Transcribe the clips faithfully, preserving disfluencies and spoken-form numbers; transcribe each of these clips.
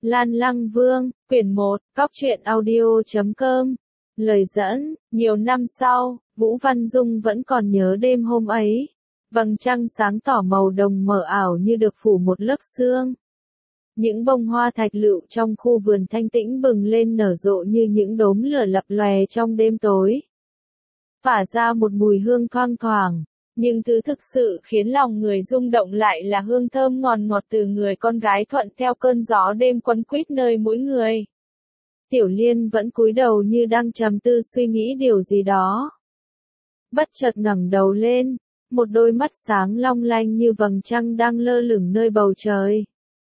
Lan Lăng Vương, quyển một, góc truyện audio chấm com. Lời dẫn, nhiều năm sau, Vũ Văn Dung vẫn còn nhớ đêm hôm ấy. Vầng trăng sáng tỏ màu đồng mờ ảo như được phủ một lớp sương. Những bông hoa thạch lựu trong khu vườn thanh tĩnh bừng lên nở rộ như những đốm lửa lập lòe trong đêm tối. Phả ra một mùi hương thoang thoảng. Nhưng thứ thực sự khiến lòng người rung động lại là hương thơm ngọt ngọt từ người con gái thuận theo cơn gió đêm quấn quýt nơi mỗi người. Tiểu Liên vẫn cúi đầu như đang trầm tư suy nghĩ điều gì đó. Bất chợt ngẩng đầu lên, một đôi mắt sáng long lanh như vầng trăng đang lơ lửng nơi bầu trời.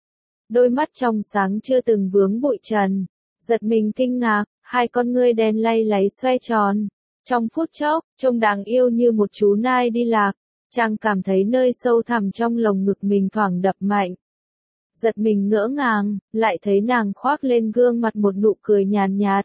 Đôi mắt trong sáng chưa từng vướng bụi trần, giật mình kinh ngạc, hai con ngươi đen lay láy xoay tròn. Trong phút chốc, trông đáng yêu như một chú nai đi lạc, chàng cảm thấy nơi sâu thẳm trong lồng ngực mình thoảng đập mạnh. Giật mình ngỡ ngàng, lại thấy nàng khoác lên gương mặt một nụ cười nhàn nhạt.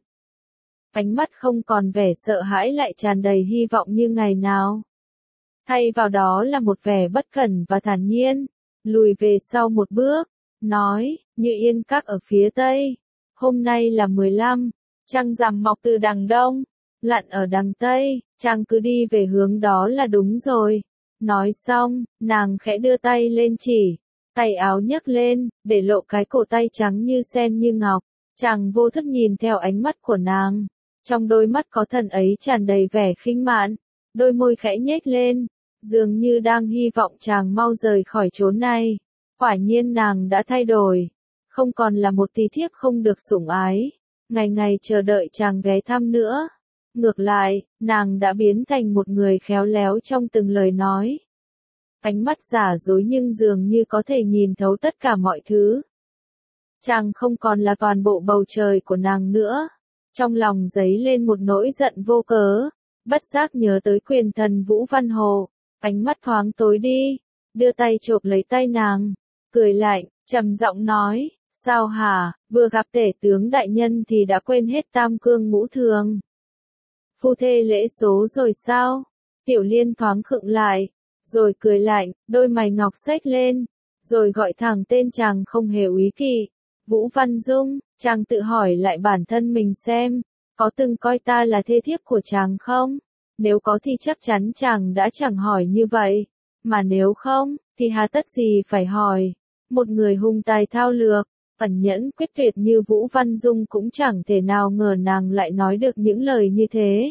Ánh mắt không còn vẻ sợ hãi lại tràn đầy hy vọng như ngày nào. Thay vào đó là một vẻ bất cẩn và thản nhiên, lùi về sau một bước, nói, như yên các ở phía tây. Hôm nay là mười lăm, trăng rằm mọc từ đằng đông, lặn ở đằng tây, chàng cứ đi về hướng đó là đúng rồi. Nói xong, nàng khẽ đưa tay lên chỉ, tay áo nhấc lên, để lộ cái cổ tay trắng như sen như ngọc. Chàng vô thức nhìn theo ánh mắt của nàng, trong đôi mắt có thần ấy tràn đầy vẻ khinh mạn, đôi môi khẽ nhếch lên, dường như đang hy vọng chàng mau rời khỏi chốn này. Quả nhiên nàng đã thay đổi, không còn là một tí thiếp không được sủng ái, ngày ngày chờ đợi chàng ghé thăm nữa. Ngược lại, nàng đã biến thành một người khéo léo trong từng lời nói. Ánh mắt giả dối nhưng dường như có thể nhìn thấu tất cả mọi thứ. Chàng không còn là toàn bộ bầu trời của nàng nữa. Trong lòng dấy lên một nỗi giận vô cớ, bất giác nhớ tới quyền thần Vũ Văn Hồ. Ánh mắt thoáng tối đi, đưa tay chộp lấy tay nàng, cười lạnh, trầm giọng nói, sao hả, vừa gặp tể tướng đại nhân thì đã quên hết tam cương ngũ thường. Phu thê lễ số rồi sao? Tiểu Liên thoáng khựng lại, rồi cười lạnh, đôi mày ngọc xếch lên, rồi gọi thẳng tên chàng không hề úy kỵ. Vũ Văn Dung, chàng tự hỏi lại bản thân mình xem, có từng coi ta là thê thiếp của chàng không? Nếu có thì chắc chắn chàng đã chẳng hỏi như vậy, mà nếu không, thì hà tất gì phải hỏi. Một người hung tài thao lược, ẩn nhẫn quyết tuyệt như Vũ Văn Dung cũng chẳng thể nào ngờ nàng lại nói được những lời như thế.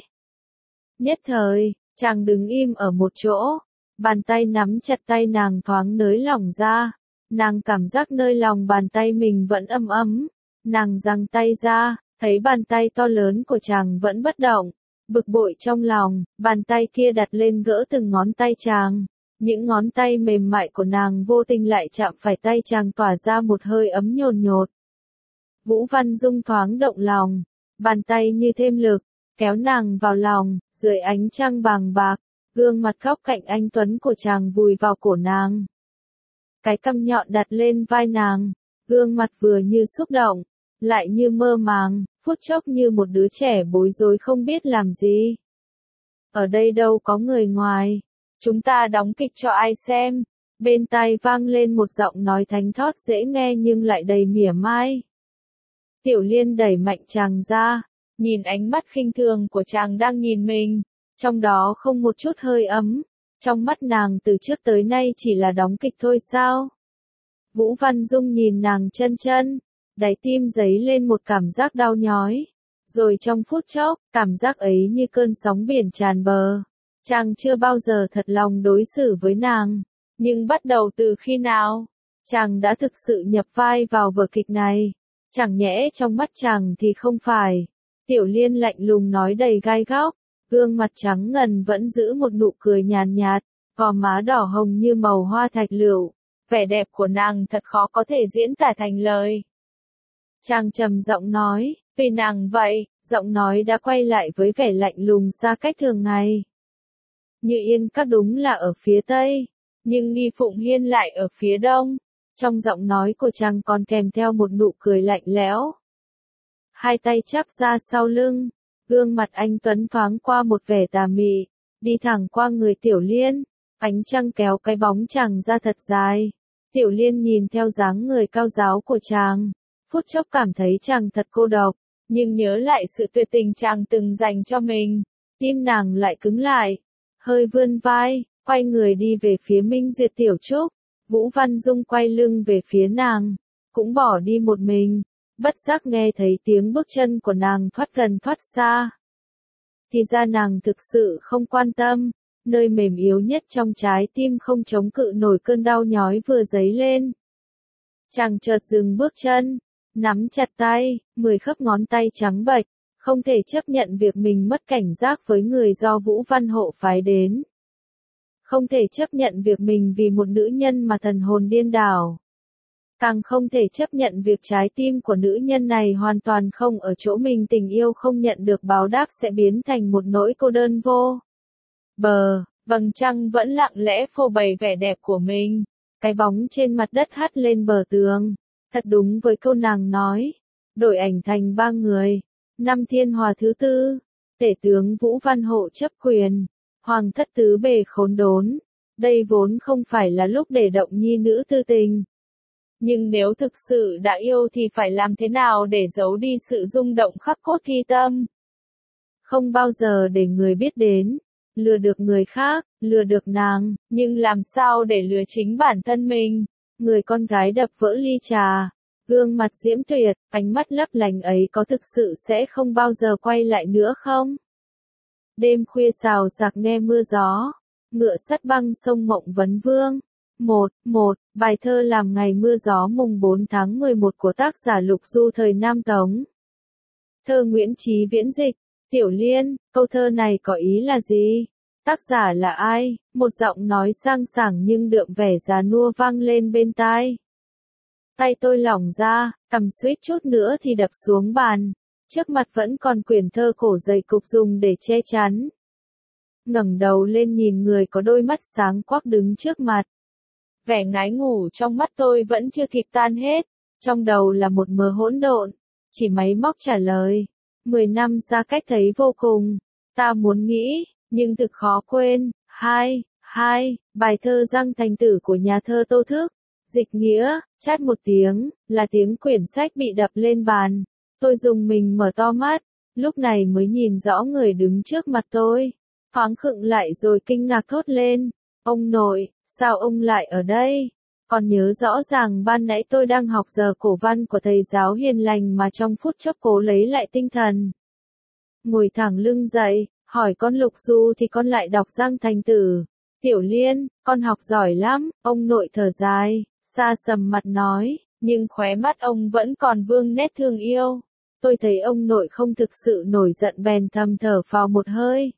Nhất thời, chàng đứng im ở một chỗ, bàn tay nắm chặt tay nàng thoáng nới lỏng ra, nàng cảm giác nơi lòng bàn tay mình vẫn ấm ấm, nàng giằng tay ra, thấy bàn tay to lớn của chàng vẫn bất động, bực bội trong lòng, bàn tay kia đặt lên gỡ từng ngón tay chàng. Những ngón tay mềm mại của nàng vô tình lại chạm phải tay chàng tỏa ra một hơi ấm nhồn nhột. Vũ Văn Dung thoáng động lòng, bàn tay như thêm lực, kéo nàng vào lòng, dưới ánh trăng vàng bạc, gương mặt góc cạnh anh tuấn của chàng vùi vào cổ nàng. Cái cằm nhọn đặt lên vai nàng, gương mặt vừa như xúc động, lại như mơ màng, phút chốc như một đứa trẻ bối rối không biết làm gì. Ở đây đâu có người ngoài. Chúng ta đóng kịch cho ai xem? Bên tai vang lên một giọng nói thánh thót dễ nghe nhưng lại đầy mỉa mai. Tiểu Liên đẩy mạnh chàng ra, nhìn ánh mắt khinh thường của chàng đang nhìn mình, trong đó không một chút hơi ấm. Trong mắt nàng từ trước tới nay chỉ là đóng kịch thôi sao? Vũ Văn Dung nhìn nàng chân chân, đáy tim dấy lên một cảm giác đau nhói. Rồi trong phút chốc, cảm giác ấy như cơn sóng biển tràn bờ. Chàng chưa bao giờ thật lòng đối xử với nàng, nhưng bắt đầu từ khi nào, chàng đã thực sự nhập vai vào vở kịch này, chẳng nhẽ trong mắt chàng thì không phải. Tiểu Liên lạnh lùng nói đầy gai góc, gương mặt trắng ngần vẫn giữ một nụ cười nhàn nhạt, gò má đỏ hồng như màu hoa thạch lựu, vẻ đẹp của nàng thật khó có thể diễn tả thành lời. Chàng trầm giọng nói, vì nàng vậy, giọng nói đã quay lại với vẻ lạnh lùng xa cách thường ngày. Như yên các đúng là ở phía tây, nhưng Nghi Phụng Hiên lại ở phía đông. Trong giọng nói của chàng còn kèm theo một nụ cười lạnh lẽo. Hai tay chắp ra sau lưng, gương mặt anh tuấn thoáng qua một vẻ tà mị, đi thẳng qua người Tiểu Liên, ánh trăng kéo cái bóng chàng ra thật dài. Tiểu Liên nhìn theo dáng người cao ráo của chàng, phút chốc cảm thấy chàng thật cô độc, nhưng nhớ lại sự tuyệt tình chàng từng dành cho mình, tim nàng lại cứng lại, hơi vươn vai, quay người đi về phía Minh Duyệt Tiểu Trúc. Vũ Văn Dung quay lưng về phía nàng, cũng bỏ đi một mình, bất giác nghe thấy tiếng bước chân của nàng thoát gần thoát xa. Thì ra nàng thực sự không quan tâm, nơi mềm yếu nhất trong trái tim không chống cự nổi cơn đau nhói vừa dấy lên. Chàng chợt dừng bước chân, nắm chặt tay, mười khớp ngón tay trắng bệch, không thể chấp nhận việc mình mất cảnh giác với người do Vũ Văn hộ phái đến. Không thể chấp nhận việc mình vì một nữ nhân mà thần hồn điên đảo. Càng không thể chấp nhận việc trái tim của nữ nhân này hoàn toàn không ở chỗ mình, tình yêu không nhận được báo đáp sẽ biến thành một nỗi cô đơn vô bờ. Vầng trăng vẫn lặng lẽ phô bày vẻ đẹp của mình, cái bóng trên mặt đất hắt lên bờ tường. Thật đúng với câu nàng nói, đổi ảnh thành ba người. Năm thiên hòa thứ tư, tể tướng Vũ Văn hộ chấp quyền, hoàng thất tứ bề khốn đốn. Đây vốn không phải là lúc để động nhi nữ tư tình. Nhưng nếu thực sự đã yêu thì phải làm thế nào để giấu đi sự rung động khắc cốt ghi tâm? Không bao giờ để người biết đến, lừa được người khác, lừa được nàng, nhưng làm sao để lừa chính bản thân mình? Người con gái đập vỡ ly trà, gương mặt diễm tuyệt, ánh mắt lấp lánh ấy có thực sự sẽ không bao giờ quay lại nữa không? Đêm khuya xào xạc nghe mưa gió, ngựa sắt băng sông Mộng Vấn Vương. một. một. Bài thơ làm ngày mưa gió mùng bốn tháng mười một của tác giả Lục Du thời Nam Tống. Thơ Nguyễn Chí Viễn dịch. Tiểu Liên, câu thơ này có ý là gì? Tác giả là ai? Một giọng nói sang sảng nhưng đượm vẻ già nua vang lên bên tai. Tay tôi lỏng ra, cầm suýt chút nữa thì đập xuống bàn. Trước mặt vẫn còn quyển thơ cổ dày cục dùng để che chắn. Ngẩng đầu lên nhìn người có đôi mắt sáng quắc đứng trước mặt. Vẻ ngái ngủ trong mắt tôi vẫn chưa kịp tan hết, trong đầu là một mớ hỗn độn, chỉ máy móc trả lời. Mười năm xa cách thấy vô cùng, ta muốn nghĩ, nhưng thực khó quên. Hai, hai, bài thơ Răng Thành Tử của nhà thơ Tô Thức. Dịch nghĩa, chát một tiếng, là tiếng quyển sách bị đập lên bàn. Tôi dùng mình mở to mắt, lúc này mới nhìn rõ người đứng trước mặt tôi. Thoáng khựng lại rồi kinh ngạc thốt lên. Ông nội, sao ông lại ở đây? Còn nhớ rõ ràng ban nãy tôi đang học giờ cổ văn của thầy giáo hiền lành mà trong phút chốc cố lấy lại tinh thần. Ngồi thẳng lưng dậy, hỏi con Lục Du thì con lại đọc Răng Thành Tử. Tiểu Liên, con học giỏi lắm, ông nội thở dài, xa sầm mặt nói, nhưng khóe mắt ông vẫn còn vương nét thương yêu. Tôi thấy ông nội không thực sự nổi giận bèn thầm thở phào một hơi.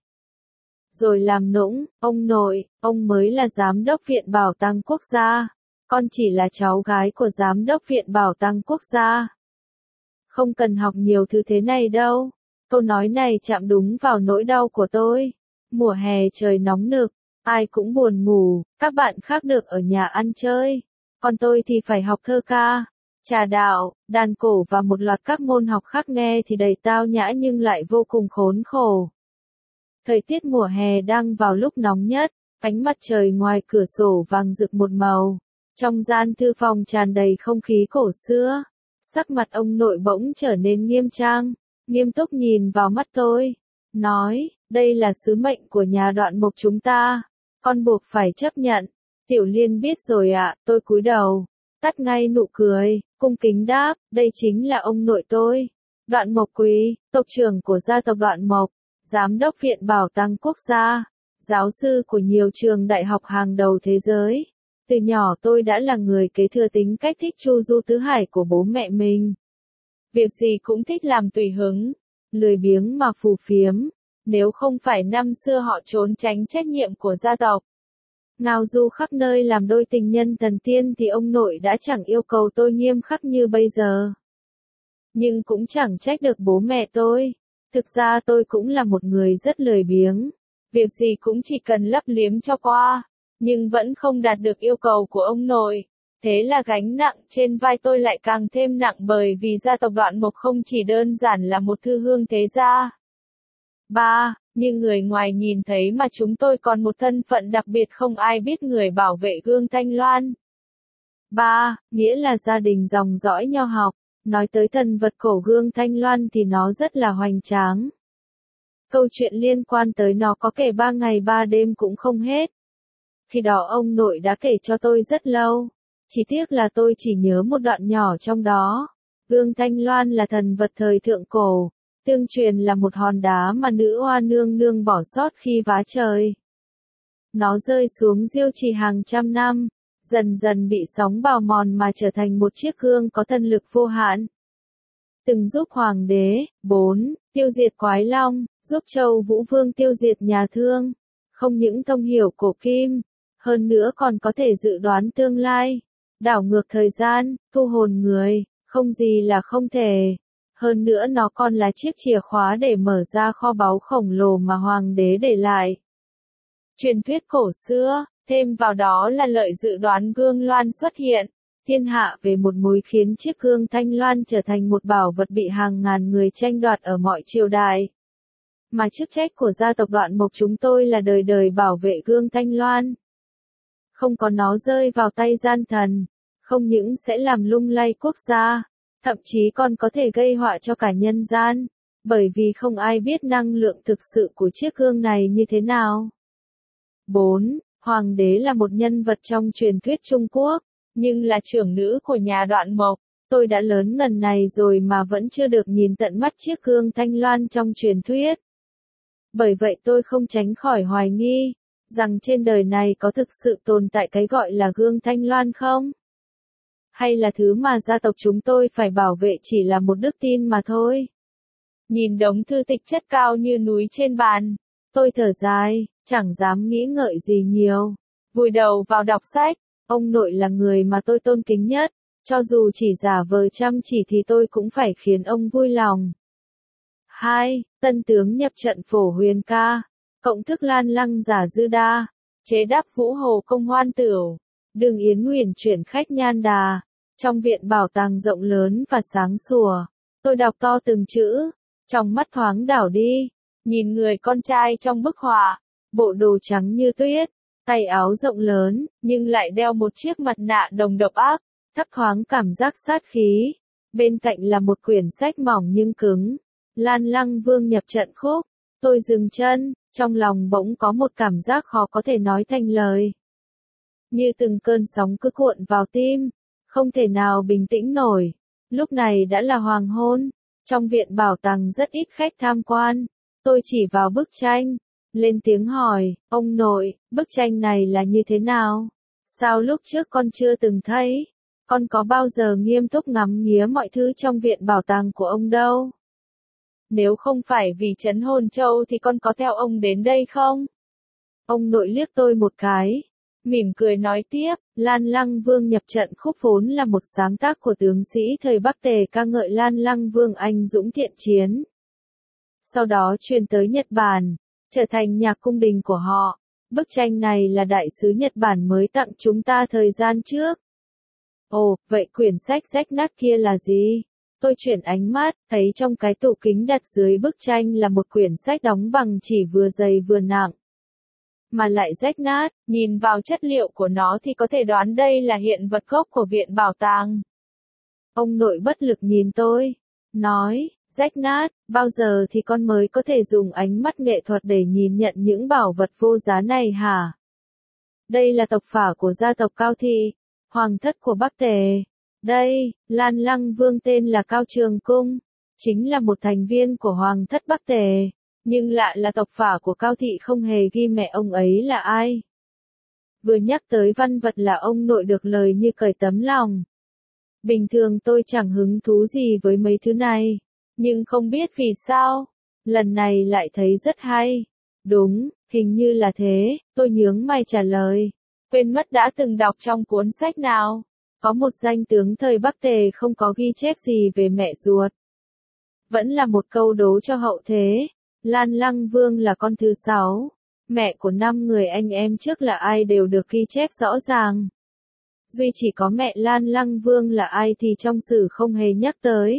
Rồi làm nũng, ông nội, ông mới là giám đốc Viện Bảo tàng Quốc gia. Con chỉ là cháu gái của giám đốc Viện Bảo tàng Quốc gia. Không cần học nhiều thứ thế này đâu. Câu nói này chạm đúng vào nỗi đau của tôi. Mùa hè trời nóng nực, ai cũng buồn ngủ, các bạn khác được ở nhà ăn chơi. Còn tôi thì phải học thơ ca, trà đạo, đàn cổ và một loạt các môn học khác, nghe thì đầy tao nhã nhưng lại vô cùng khốn khổ. Thời tiết mùa hè đang vào lúc nóng nhất, ánh mặt trời ngoài cửa sổ vàng rực một màu. Trong gian thư phòng tràn đầy không khí cổ xưa. Sắc mặt ông nội bỗng trở nên nghiêm trang, nghiêm túc nhìn vào mắt tôi. Nói, đây là sứ mệnh của nhà Đoạn Mộc chúng ta. Con buộc phải chấp nhận. Tiểu Liên biết rồi ạ, tôi cúi đầu. Tắt ngay nụ cười, cung kính đáp, đây chính là ông nội tôi. Đoạn Mộc Quý, tộc trưởng của gia tộc Đoạn Mộc. Giám đốc Viện Bảo tàng Quốc gia, giáo sư của nhiều trường đại học hàng đầu thế giới. Từ nhỏ tôi đã là người kế thừa tính cách thích chu du tứ hải của bố mẹ mình. Việc gì cũng thích làm tùy hứng, lười biếng mà phù phiếm. Nếu không phải năm xưa họ trốn tránh trách nhiệm của gia tộc, ngao du khắp nơi làm đôi tình nhân thần tiên thì ông nội đã chẳng yêu cầu tôi nghiêm khắc như bây giờ. Nhưng cũng chẳng trách được bố mẹ tôi. Thực ra tôi cũng là một người rất lười biếng. Việc gì cũng chỉ cần lấp liếm cho qua. Nhưng vẫn không đạt được yêu cầu của ông nội. Thế là gánh nặng trên vai tôi lại càng thêm nặng, bởi vì gia tộc Đoạn Mộc không chỉ đơn giản là một thư hương thế gia. ba. Nhưng người ngoài nhìn thấy mà chúng tôi còn một thân phận đặc biệt không ai biết, người bảo vệ gương Thanh Loan. ba. Nghĩa là gia đình dòng dõi nho học. Nói tới thần vật cổ gương Thanh Loan thì nó rất là hoành tráng. Câu chuyện liên quan tới nó có kể ba ngày ba đêm cũng không hết. Khi đó ông nội đã kể cho tôi rất lâu. Chỉ tiếc là tôi chỉ nhớ một đoạn nhỏ trong đó. Gương Thanh Loan là thần vật thời thượng cổ. Tương truyền là một hòn đá mà nữ oa nương nương bỏ sót khi vá trời. Nó rơi xuống Diêu Trì hàng trăm năm, dần dần bị sóng bào mòn mà trở thành một chiếc gương có thần lực vô hạn. Từng giúp hoàng đế, bốn, tiêu diệt quái long, giúp Châu Vũ Vương tiêu diệt nhà Thương. Không những thông hiểu cổ kim, hơn nữa còn có thể dự đoán tương lai, đảo ngược thời gian, thu hồn người, không gì là không thể. Hơn nữa nó còn là chiếc chìa khóa để mở ra kho báu khổng lồ mà hoàng đế để lại. Truyền thuyết cổ xưa, thêm vào đó là lợi dự đoán gương loan xuất hiện, thiên hạ về một mối khiến chiếc gương Thanh Loan trở thành một bảo vật bị hàng ngàn người tranh đoạt ở mọi triều đại. Mà chức trách của gia tộc Đoạn Mộc chúng tôi là đời đời bảo vệ gương Thanh Loan. Không có nó rơi vào tay gian thần, không những sẽ làm lung lay quốc gia, thậm chí còn có thể gây họa cho cả nhân gian, bởi vì không ai biết năng lượng thực sự của chiếc gương này như thế nào. bốn. Hoàng đế là một nhân vật trong truyền thuyết Trung Quốc, nhưng là trưởng nữ của nhà Đoạn Mộc. Tôi đã lớn ngần này rồi mà vẫn chưa được nhìn tận mắt chiếc gương Thanh Loan trong truyền thuyết. Bởi vậy tôi không tránh khỏi hoài nghi, rằng trên đời này có thực sự tồn tại cái gọi là gương Thanh Loan không? Hay là thứ mà gia tộc chúng tôi phải bảo vệ chỉ là một đức tin mà thôi? Nhìn đống thư tịch chất cao như núi trên bàn, tôi thở dài, chẳng dám nghĩ ngợi gì nhiều. Vùi đầu vào đọc sách, ông nội là người mà tôi tôn kính nhất, cho dù chỉ giả vờ chăm chỉ thì tôi cũng phải khiến ông vui lòng. hai. Tân tướng nhập trận Phổ Huyền Ca, cộng thức Lan Lăng giả dư đa, chế đáp Vũ Hồ công hoan tửu, Đường Yến Nguyền chuyển khách nhan đà. Trong viện bảo tàng rộng lớn và sáng sủa, tôi đọc to từng chữ, trong mắt thoáng đảo đi, nhìn người con trai trong bức họa, bộ đồ trắng như tuyết, tay áo rộng lớn, nhưng lại đeo một chiếc mặt nạ đồng độc ác, thấp thoáng cảm giác sát khí. Bên cạnh là một quyển sách mỏng nhưng cứng, Lan Lăng Vương nhập trận khúc. Tôi dừng chân, trong lòng bỗng có một cảm giác khó có thể nói thành lời. Như từng cơn sóng cứ cuộn vào tim, không thể nào bình tĩnh nổi. Lúc này đã là hoàng hôn, trong viện bảo tàng rất ít khách tham quan. Tôi chỉ vào bức tranh, lên tiếng hỏi, ông nội, bức tranh này là như thế nào? Sao lúc trước con chưa từng thấy? Con có bao giờ nghiêm túc ngắm nghía mọi thứ trong viện bảo tàng của ông đâu? Nếu không phải vì trấn Hồn Châu thì con có theo ông đến đây không? Ông nội liếc tôi một cái, mỉm cười nói tiếp, Lan Lăng Vương nhập trận khúc vốn là một sáng tác của tướng sĩ thời Bắc Tề ca ngợi Lan Lăng Vương anh dũng thiện chiến. Sau đó truyền tới Nhật Bản, trở thành nhạc cung đình của họ. Bức tranh này là đại sứ Nhật Bản mới tặng chúng ta thời gian trước. Ồ, vậy quyển sách rách nát kia là gì? Tôi chuyển ánh mắt, thấy trong cái tủ kính đặt dưới bức tranh là một quyển sách đóng bằng chỉ vừa dày vừa nặng. Mà lại rách nát, nhìn vào chất liệu của nó thì có thể đoán đây là hiện vật gốc của viện bảo tàng. Ông nội bất lực nhìn tôi, nói, rách nát, bao giờ thì con mới có thể dùng ánh mắt nghệ thuật để nhìn nhận những bảo vật vô giá này hả? Đây là tộc phả của gia tộc Cao Thị, hoàng thất của Bắc Tề. Đây, Lan Lăng Vương tên là Cao Trường Cung, chính là một thành viên của hoàng thất Bắc Tề, nhưng lạ là tộc phả của Cao Thị không hề ghi mẹ ông ấy là ai. Vừa nhắc tới văn vật là ông nội được lời như cởi tấm lòng. Bình thường tôi chẳng hứng thú gì với mấy thứ này, nhưng không biết vì sao, lần này lại thấy rất hay. Đúng, hình như là thế, tôi nhướng mày trả lời. Quên mất đã từng đọc trong cuốn sách nào. Có một danh tướng thời Bắc Tề không có ghi chép gì về mẹ ruột. Vẫn là một câu đố cho hậu thế. Lan Lăng Vương là con thứ sáu. Mẹ của năm người anh em trước là ai đều được ghi chép rõ ràng. Duy chỉ có mẹ Lan Lăng Vương là ai thì trong sử không hề nhắc tới.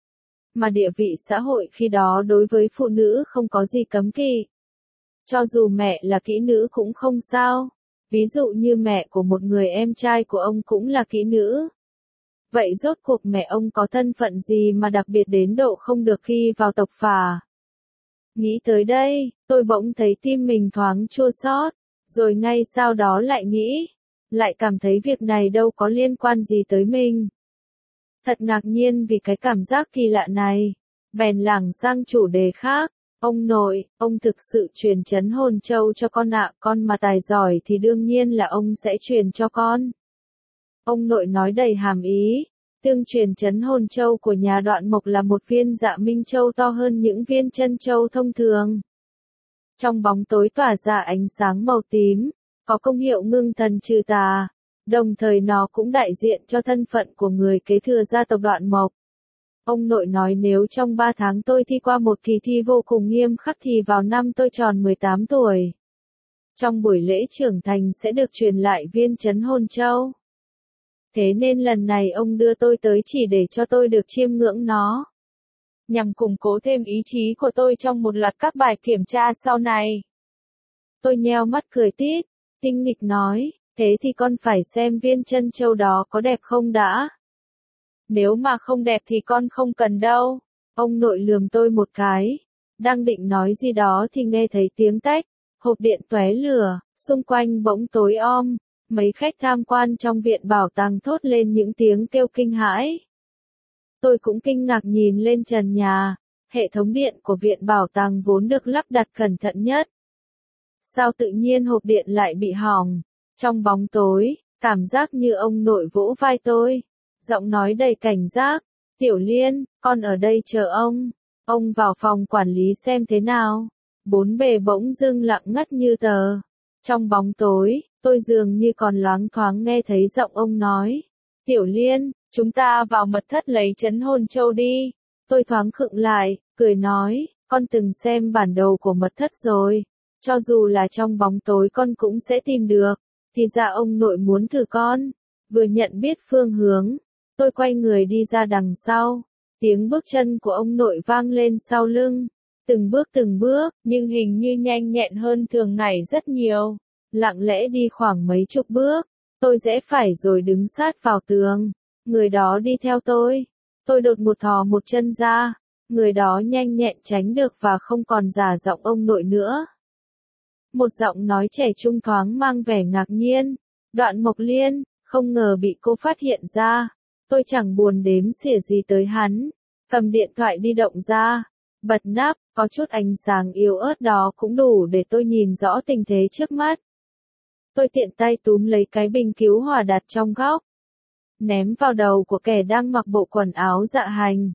Mà địa vị xã hội khi đó đối với phụ nữ không có gì cấm kỵ. Cho dù mẹ là kỹ nữ cũng không sao. Ví dụ như mẹ của một người em trai của ông cũng là kỹ nữ. Vậy rốt cuộc mẹ ông có thân phận gì mà đặc biệt đến độ không được khi vào tộc phà? Nghĩ tới đây, tôi bỗng thấy tim mình thoáng chua xót, rồi ngay sau đó lại nghĩ, lại cảm thấy việc này đâu có liên quan gì tới mình. Thật ngạc nhiên vì cái cảm giác kỳ lạ này, bèn lảng sang chủ đề khác. Ông nội, ông thực sự truyền trấn hồn châu cho con ạ, con mà tài giỏi thì đương nhiên là ông sẽ truyền cho con. Ông nội nói đầy hàm ý, tương truyền trấn hồn châu của nhà Đoạn Mộc là một viên dạ minh châu to hơn những viên chân châu thông thường. Trong bóng tối tỏa ra ánh sáng màu tím, có công hiệu ngưng thần trừ tà, đồng thời nó cũng đại diện cho thân phận của người kế thừa gia tộc Đoạn Mộc. Ông nội nói nếu trong ba tháng tôi thi qua một kỳ thi vô cùng nghiêm khắc thì vào năm tôi tròn mười tám tuổi. Trong buổi lễ trưởng thành sẽ được truyền lại viên trấn hồn châu. Thế nên lần này ông đưa tôi tới chỉ để cho tôi được chiêm ngưỡng nó. Nhằm củng cố thêm ý chí của tôi trong một loạt các bài kiểm tra sau này. Tôi nheo mắt cười tít, tinh nghịch nói, thế thì con phải xem viên chân châu đó có đẹp không đã. Nếu mà không đẹp thì con không cần đâu. Ông nội lườm tôi một cái. Đang định nói gì đó thì nghe thấy tiếng tách, hộp điện tóe lửa, xung quanh bỗng tối om. Mấy khách tham quan trong viện bảo tàng thốt lên những tiếng kêu kinh hãi. Tôi cũng kinh ngạc nhìn lên trần nhà, hệ thống điện của viện bảo tàng vốn được lắp đặt cẩn thận nhất. Sao tự nhiên hộp điện lại bị hỏng? Trong bóng tối, cảm giác như ông nội vỗ vai tôi. Giọng nói đầy cảnh giác, Tiểu Liên, con ở đây chờ ông. Ông vào phòng quản lý xem thế nào. Bốn bề bỗng dưng lặng ngắt như tờ. Trong bóng tối, tôi dường như còn loáng thoáng nghe thấy giọng ông nói. Tiểu Liên, chúng ta vào mật thất lấy trấn hồn châu đi. Tôi thoáng khựng lại, cười nói, con từng xem bản đồ của mật thất rồi. Cho dù là trong bóng tối con cũng sẽ tìm được. Thì ra ông nội muốn thử con. Vừa nhận biết phương hướng. Tôi quay người đi ra đằng sau, tiếng bước chân của ông nội vang lên sau lưng, từng bước từng bước, nhưng hình như nhanh nhẹn hơn thường ngày rất nhiều, lặng lẽ đi khoảng mấy chục bước, tôi rẽ phải rồi đứng sát vào tường, người đó đi theo tôi, tôi đột một thò một chân ra, người đó nhanh nhẹn tránh được và không còn giả giọng ông nội nữa. Một giọng nói trẻ trung thoáng mang vẻ ngạc nhiên, Đoạn Mộc Liên, không ngờ bị cô phát hiện ra. Tôi chẳng buồn đếm xỉa gì tới hắn, cầm điện thoại di động ra, bật nắp, có chút ánh sáng yếu ớt đó cũng đủ để tôi nhìn rõ tình thế trước mắt. Tôi tiện tay túm lấy cái bình cứu hỏa đặt trong góc, ném vào đầu của kẻ đang mặc bộ quần áo dạ hành.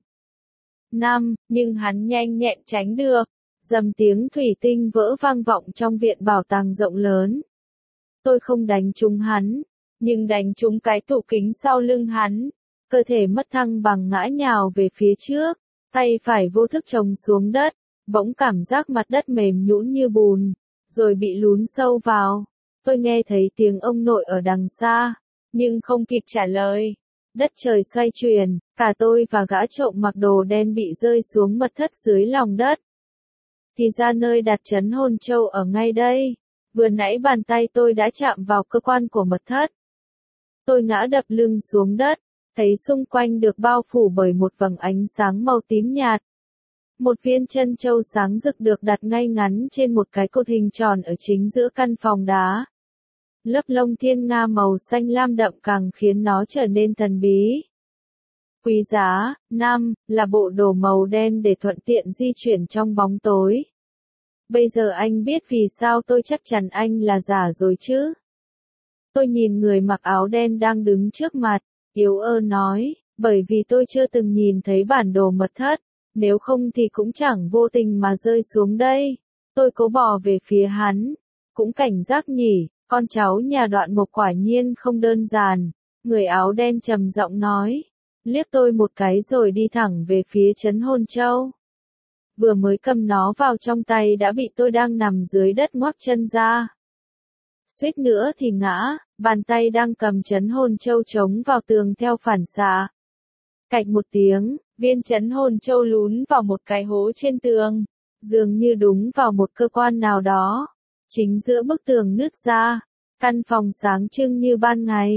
Năm, nhưng hắn nhanh nhẹn tránh được, dầm tiếng thủy tinh vỡ vang vọng trong viện bảo tàng rộng lớn. Tôi không đánh trúng hắn, nhưng đánh trúng cái tủ kính sau lưng hắn. Cơ thể mất thăng bằng ngã nhào về phía trước, tay phải vô thức chồng xuống đất, bỗng cảm giác mặt đất mềm nhũn như bùn, rồi bị lún sâu vào. Tôi nghe thấy tiếng ông nội ở đằng xa, nhưng không kịp trả lời. Đất trời xoay chuyển, cả tôi và gã trộm mặc đồ đen bị rơi xuống mật thất dưới lòng đất. Thì ra nơi đặt trấn hồn châu ở ngay đây, vừa nãy bàn tay tôi đã chạm vào cơ quan của mật thất. Tôi ngã đập lưng xuống đất. Thấy xung quanh được bao phủ bởi một vầng ánh sáng màu tím nhạt. Một viên chân châu sáng rực được đặt ngay ngắn trên một cái cột hình tròn ở chính giữa căn phòng đá. Lớp lông thiên nga màu xanh lam đậm càng khiến nó trở nên thần bí. Quý giá, năm, là bộ đồ màu đen để thuận tiện di chuyển trong bóng tối. Bây giờ anh biết vì sao tôi chắc chắn anh là giả rồi chứ. Tôi nhìn người mặc áo đen đang đứng trước mặt. Yếu ơ nói, bởi vì tôi chưa từng nhìn thấy bản đồ mật thất, nếu không thì cũng chẳng vô tình mà rơi xuống đây. Tôi cố bò về phía hắn, cũng cảnh giác nhỉ, con cháu nhà Đoạn Mộc quả nhiên không đơn giản. Người áo đen trầm giọng nói, liếc tôi một cái rồi đi thẳng về phía trấn hồn châu. Vừa mới cầm nó vào trong tay đã bị tôi đang nằm dưới đất ngoắc chân ra. Suýt nữa thì ngã, bàn tay đang cầm trấn hồn châu chống vào tường theo phản xạ. Cạch một tiếng, viên trấn hồn châu lún vào một cái hố trên tường, dường như đúng vào một cơ quan nào đó. Chính giữa bức tường nứt ra, căn phòng sáng trưng như ban ngày.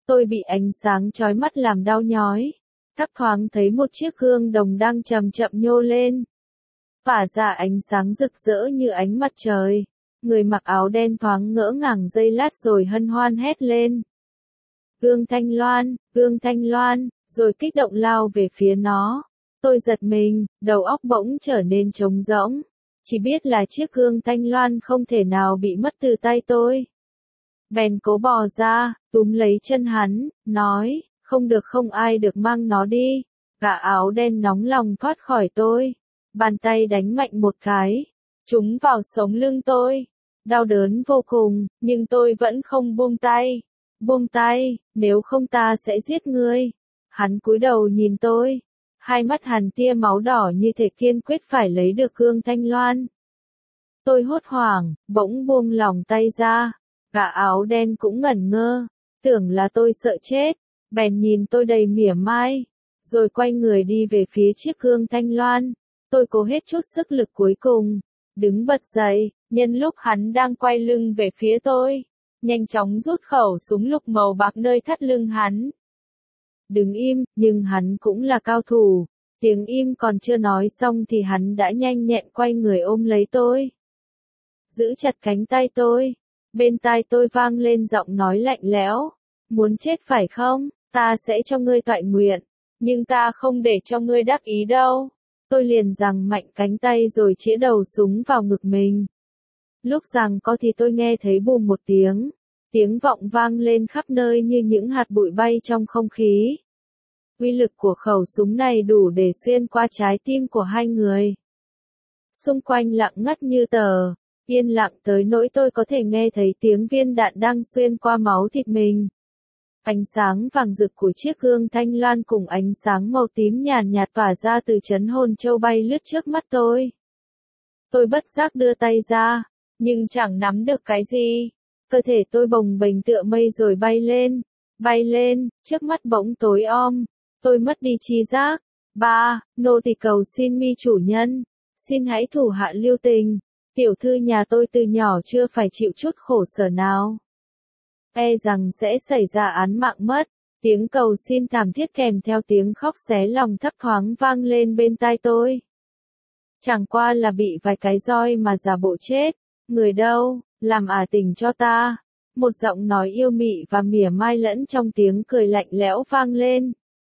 Tôi bị ánh sáng chói mắt làm đau nhói. Thấp thoáng thấy một chiếc gương đồng đang chậm chậm nhô lên. Phả ra ánh sáng rực rỡ như ánh mặt trời. Người mặc áo đen thoáng ngỡ ngàng giây lát rồi hân hoan hét lên. Gương Thanh Loan, gương Thanh Loan, rồi kích động lao về phía nó. Tôi giật mình, đầu óc bỗng trở nên trống rỗng. Chỉ biết là chiếc gương Thanh Loan không thể nào bị mất từ tay tôi. Bèn cố bò ra, túm lấy chân hắn, nói, không được không ai được mang nó đi. Gã áo đen nóng lòng thoát khỏi tôi. Bàn tay đánh mạnh một cái, trúng vào sống lưng tôi. Đau đớn vô cùng, nhưng tôi vẫn không buông tay. Buông tay, nếu không ta sẽ giết ngươi. Hắn cúi đầu nhìn tôi. Hai mắt hắn tia máu đỏ như thể kiên quyết phải lấy được gương Thanh Loan. Tôi hốt hoảng, bỗng buông lòng tay ra. Gã áo đen cũng ngẩn ngơ, tưởng là tôi sợ chết, bèn nhìn tôi đầy mỉa mai, rồi quay người đi về phía chiếc gương Thanh Loan. Tôi cố hết chút sức lực cuối cùng, đứng bật dậy, nhân lúc hắn đang quay lưng về phía tôi, nhanh chóng rút khẩu súng lục màu bạc nơi thắt lưng hắn. Đứng im, nhưng hắn cũng là cao thủ, tiếng im còn chưa nói xong thì hắn đã nhanh nhẹn quay người ôm lấy tôi. Giữ chặt cánh tay tôi. Bên tai tôi vang lên giọng nói lạnh lẽo, muốn chết phải không, ta sẽ cho ngươi toại nguyện, nhưng ta không để cho ngươi đắc ý đâu. Tôi liền giằng mạnh cánh tay rồi chĩa đầu súng vào ngực mình. Lúc giằng co thì tôi nghe thấy bùm một tiếng, tiếng vọng vang lên khắp nơi như những hạt bụi bay trong không khí. Uy lực của khẩu súng này đủ để xuyên qua trái tim của hai người. Xung quanh lặng ngắt như tờ. Yên lặng tới nỗi tôi có thể nghe thấy tiếng viên đạn đang xuyên qua máu thịt mình. Ánh sáng vàng rực của chiếc gương Thanh Loan cùng ánh sáng màu tím nhàn nhạt tỏa ra từ trấn hồn châu bay lướt trước mắt tôi. Tôi bất giác đưa tay ra, nhưng chẳng nắm được cái gì. Cơ thể tôi bồng bềnh tựa mây rồi bay lên, bay lên, trước mắt bỗng tối om. Tôi mất đi tri giác. Ba, nô tỳ cầu xin mi chủ nhân, xin hãy thủ hạ lưu tình. Tiểu thư nhà tôi từ nhỏ chưa phải chịu chút khổ sở nào. E rằng sẽ xảy ra án mạng mất. Tiếng cầu xin thảm thiết kèm theo tiếng khóc xé lòng thấp thoáng vang lên bên tai tôi. Chẳng qua là bị vài cái roi mà giả bộ chết. Người đâu, làm ả tình cho ta. Một giọng nói yêu mị và mỉa mai lẫn trong tiếng cười lạnh lẽo vang lên.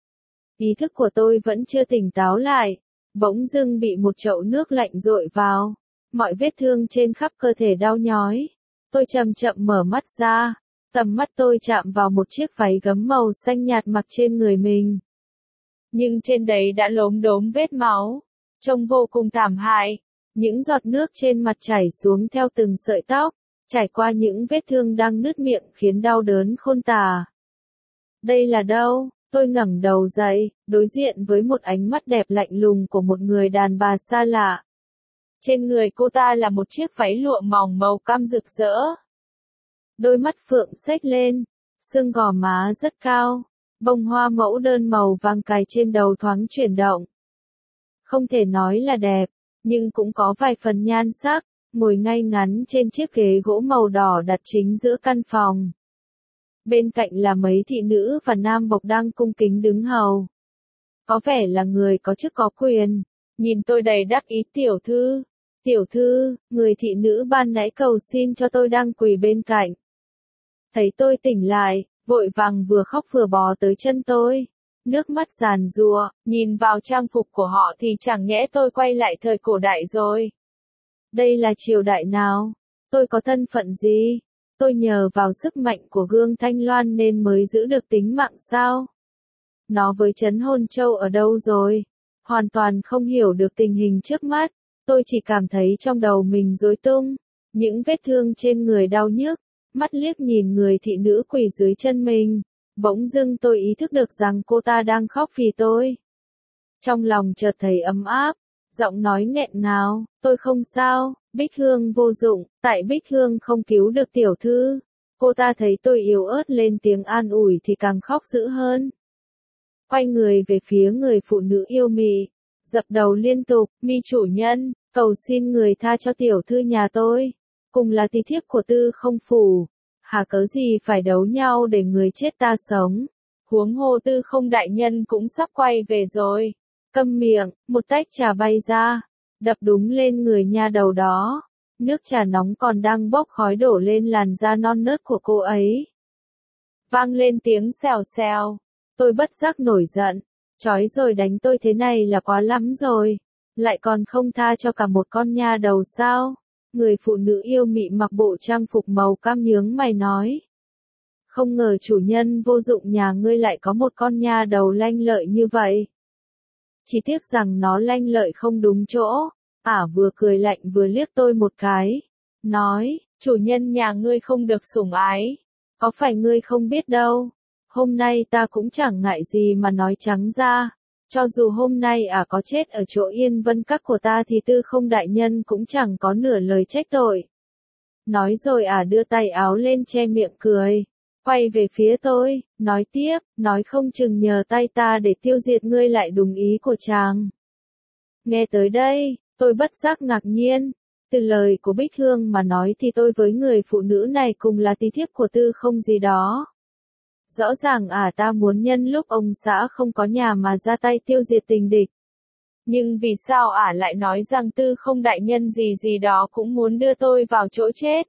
Ý thức của tôi vẫn chưa tỉnh táo lại. Bỗng dưng bị một chậu nước lạnh dội vào. Mọi vết thương trên khắp cơ thể đau nhói. Tôi chậm chậm mở mắt ra. Tầm mắt tôi chạm vào một chiếc váy gấm màu xanh nhạt mặc trên người mình. Nhưng trên đấy đã lốm đốm vết máu. Trông vô cùng thảm hại. Những giọt nước trên mặt chảy xuống theo từng sợi tóc. Trải qua những vết thương đang nứt miệng khiến đau đớn khôn tả. Đây là đâu? Tôi ngẩng đầu dậy, đối diện với một ánh mắt đẹp lạnh lùng của một người đàn bà xa lạ. Trên người cô ta là một chiếc váy lụa mỏng màu cam rực rỡ. Đôi mắt phượng xếch lên, xương gò má rất cao, bông hoa mẫu đơn màu vàng cài trên đầu thoáng chuyển động. Không thể nói là đẹp, nhưng cũng có vài phần nhan sắc, ngồi ngay ngắn trên chiếc ghế gỗ màu đỏ đặt chính giữa căn phòng. Bên cạnh là mấy thị nữ và nam bộc đang cung kính đứng hầu. Có vẻ là người có chức có quyền. Nhìn tôi đầy đắc ý. Tiểu thư, tiểu thư, người thị nữ ban nãy cầu xin cho tôi đang quỳ bên cạnh. Thấy tôi tỉnh lại, vội vàng vừa khóc vừa bò tới chân tôi. Nước mắt giàn giụa, nhìn vào trang phục của họ thì chẳng nhẽ tôi quay lại thời cổ đại rồi. Đây là triều đại nào? Tôi có thân phận gì? Tôi nhờ vào sức mạnh của gương Thanh Loan nên mới giữ được tính mạng sao? Nó với trấn hồn châu ở đâu rồi? Hoàn toàn không hiểu được tình hình trước mắt. Tôi chỉ cảm thấy trong đầu mình rối tung. Những vết thương trên người đau nhức. Mắt liếc nhìn người thị nữ quỳ dưới chân mình. Bỗng dưng tôi ý thức được rằng cô ta đang khóc vì tôi. Trong lòng chợt thấy ấm áp. Giọng nói nghẹn ngào, tôi không sao, Bích Hương vô dụng, tại Bích Hương không cứu được tiểu thư. Cô ta thấy tôi yếu ớt lên tiếng an ủi thì càng khóc dữ hơn. Quay người về phía người phụ nữ yêu mị, dập đầu liên tục, mi chủ nhân, cầu xin người tha cho tiểu thư nhà tôi. Cùng là tí thiếp của Tư Không Phủ, Hà cớ gì phải đấu nhau để người chết ta sống. Huống hồ Tư Không đại nhân cũng sắp quay về rồi. Câm miệng, một tách trà bay ra, đập đúng lên người nha đầu đó. Nước trà nóng còn đang bốc khói đổ lên làn da non nớt của cô ấy. Vang lên tiếng xèo xèo. Tôi bất giác nổi giận. Chói rồi đánh tôi thế này là quá lắm rồi. Lại còn không tha cho cả một con nha đầu sao? Người phụ nữ yêu mị mặc bộ trang phục màu cam nhướng mày nói. Không ngờ chủ nhân vô dụng nhà ngươi lại có một con nha đầu lanh lợi như vậy. Chỉ tiếc rằng nó lanh lợi không đúng chỗ. Ả vừa cười lạnh vừa liếc tôi một cái. Nói, chủ nhân nhà ngươi không được sủng ái. Có phải ngươi không biết đâu. Hôm nay ta cũng chẳng ngại gì mà nói trắng ra. Cho dù hôm nay Ả có chết ở chỗ Yên Vân Các của ta thì Tư Không đại nhân cũng chẳng có nửa lời trách tội. Nói rồi Ả đưa tay áo lên che miệng cười. Quay về phía tôi, nói tiếp, nói không chừng nhờ tay ta để tiêu diệt ngươi lại đúng ý của chàng. Nghe tới đây, tôi bất giác ngạc nhiên. Từ lời của Bích Hương mà nói thì tôi với người phụ nữ này cùng là tí thiếp của Tư Không gì đó. Rõ ràng Ả ta muốn nhân lúc ông xã không có nhà mà ra tay tiêu diệt tình địch. Nhưng vì sao Ả lại nói rằng Tư Không đại nhân gì gì đó cũng muốn đưa tôi vào chỗ chết?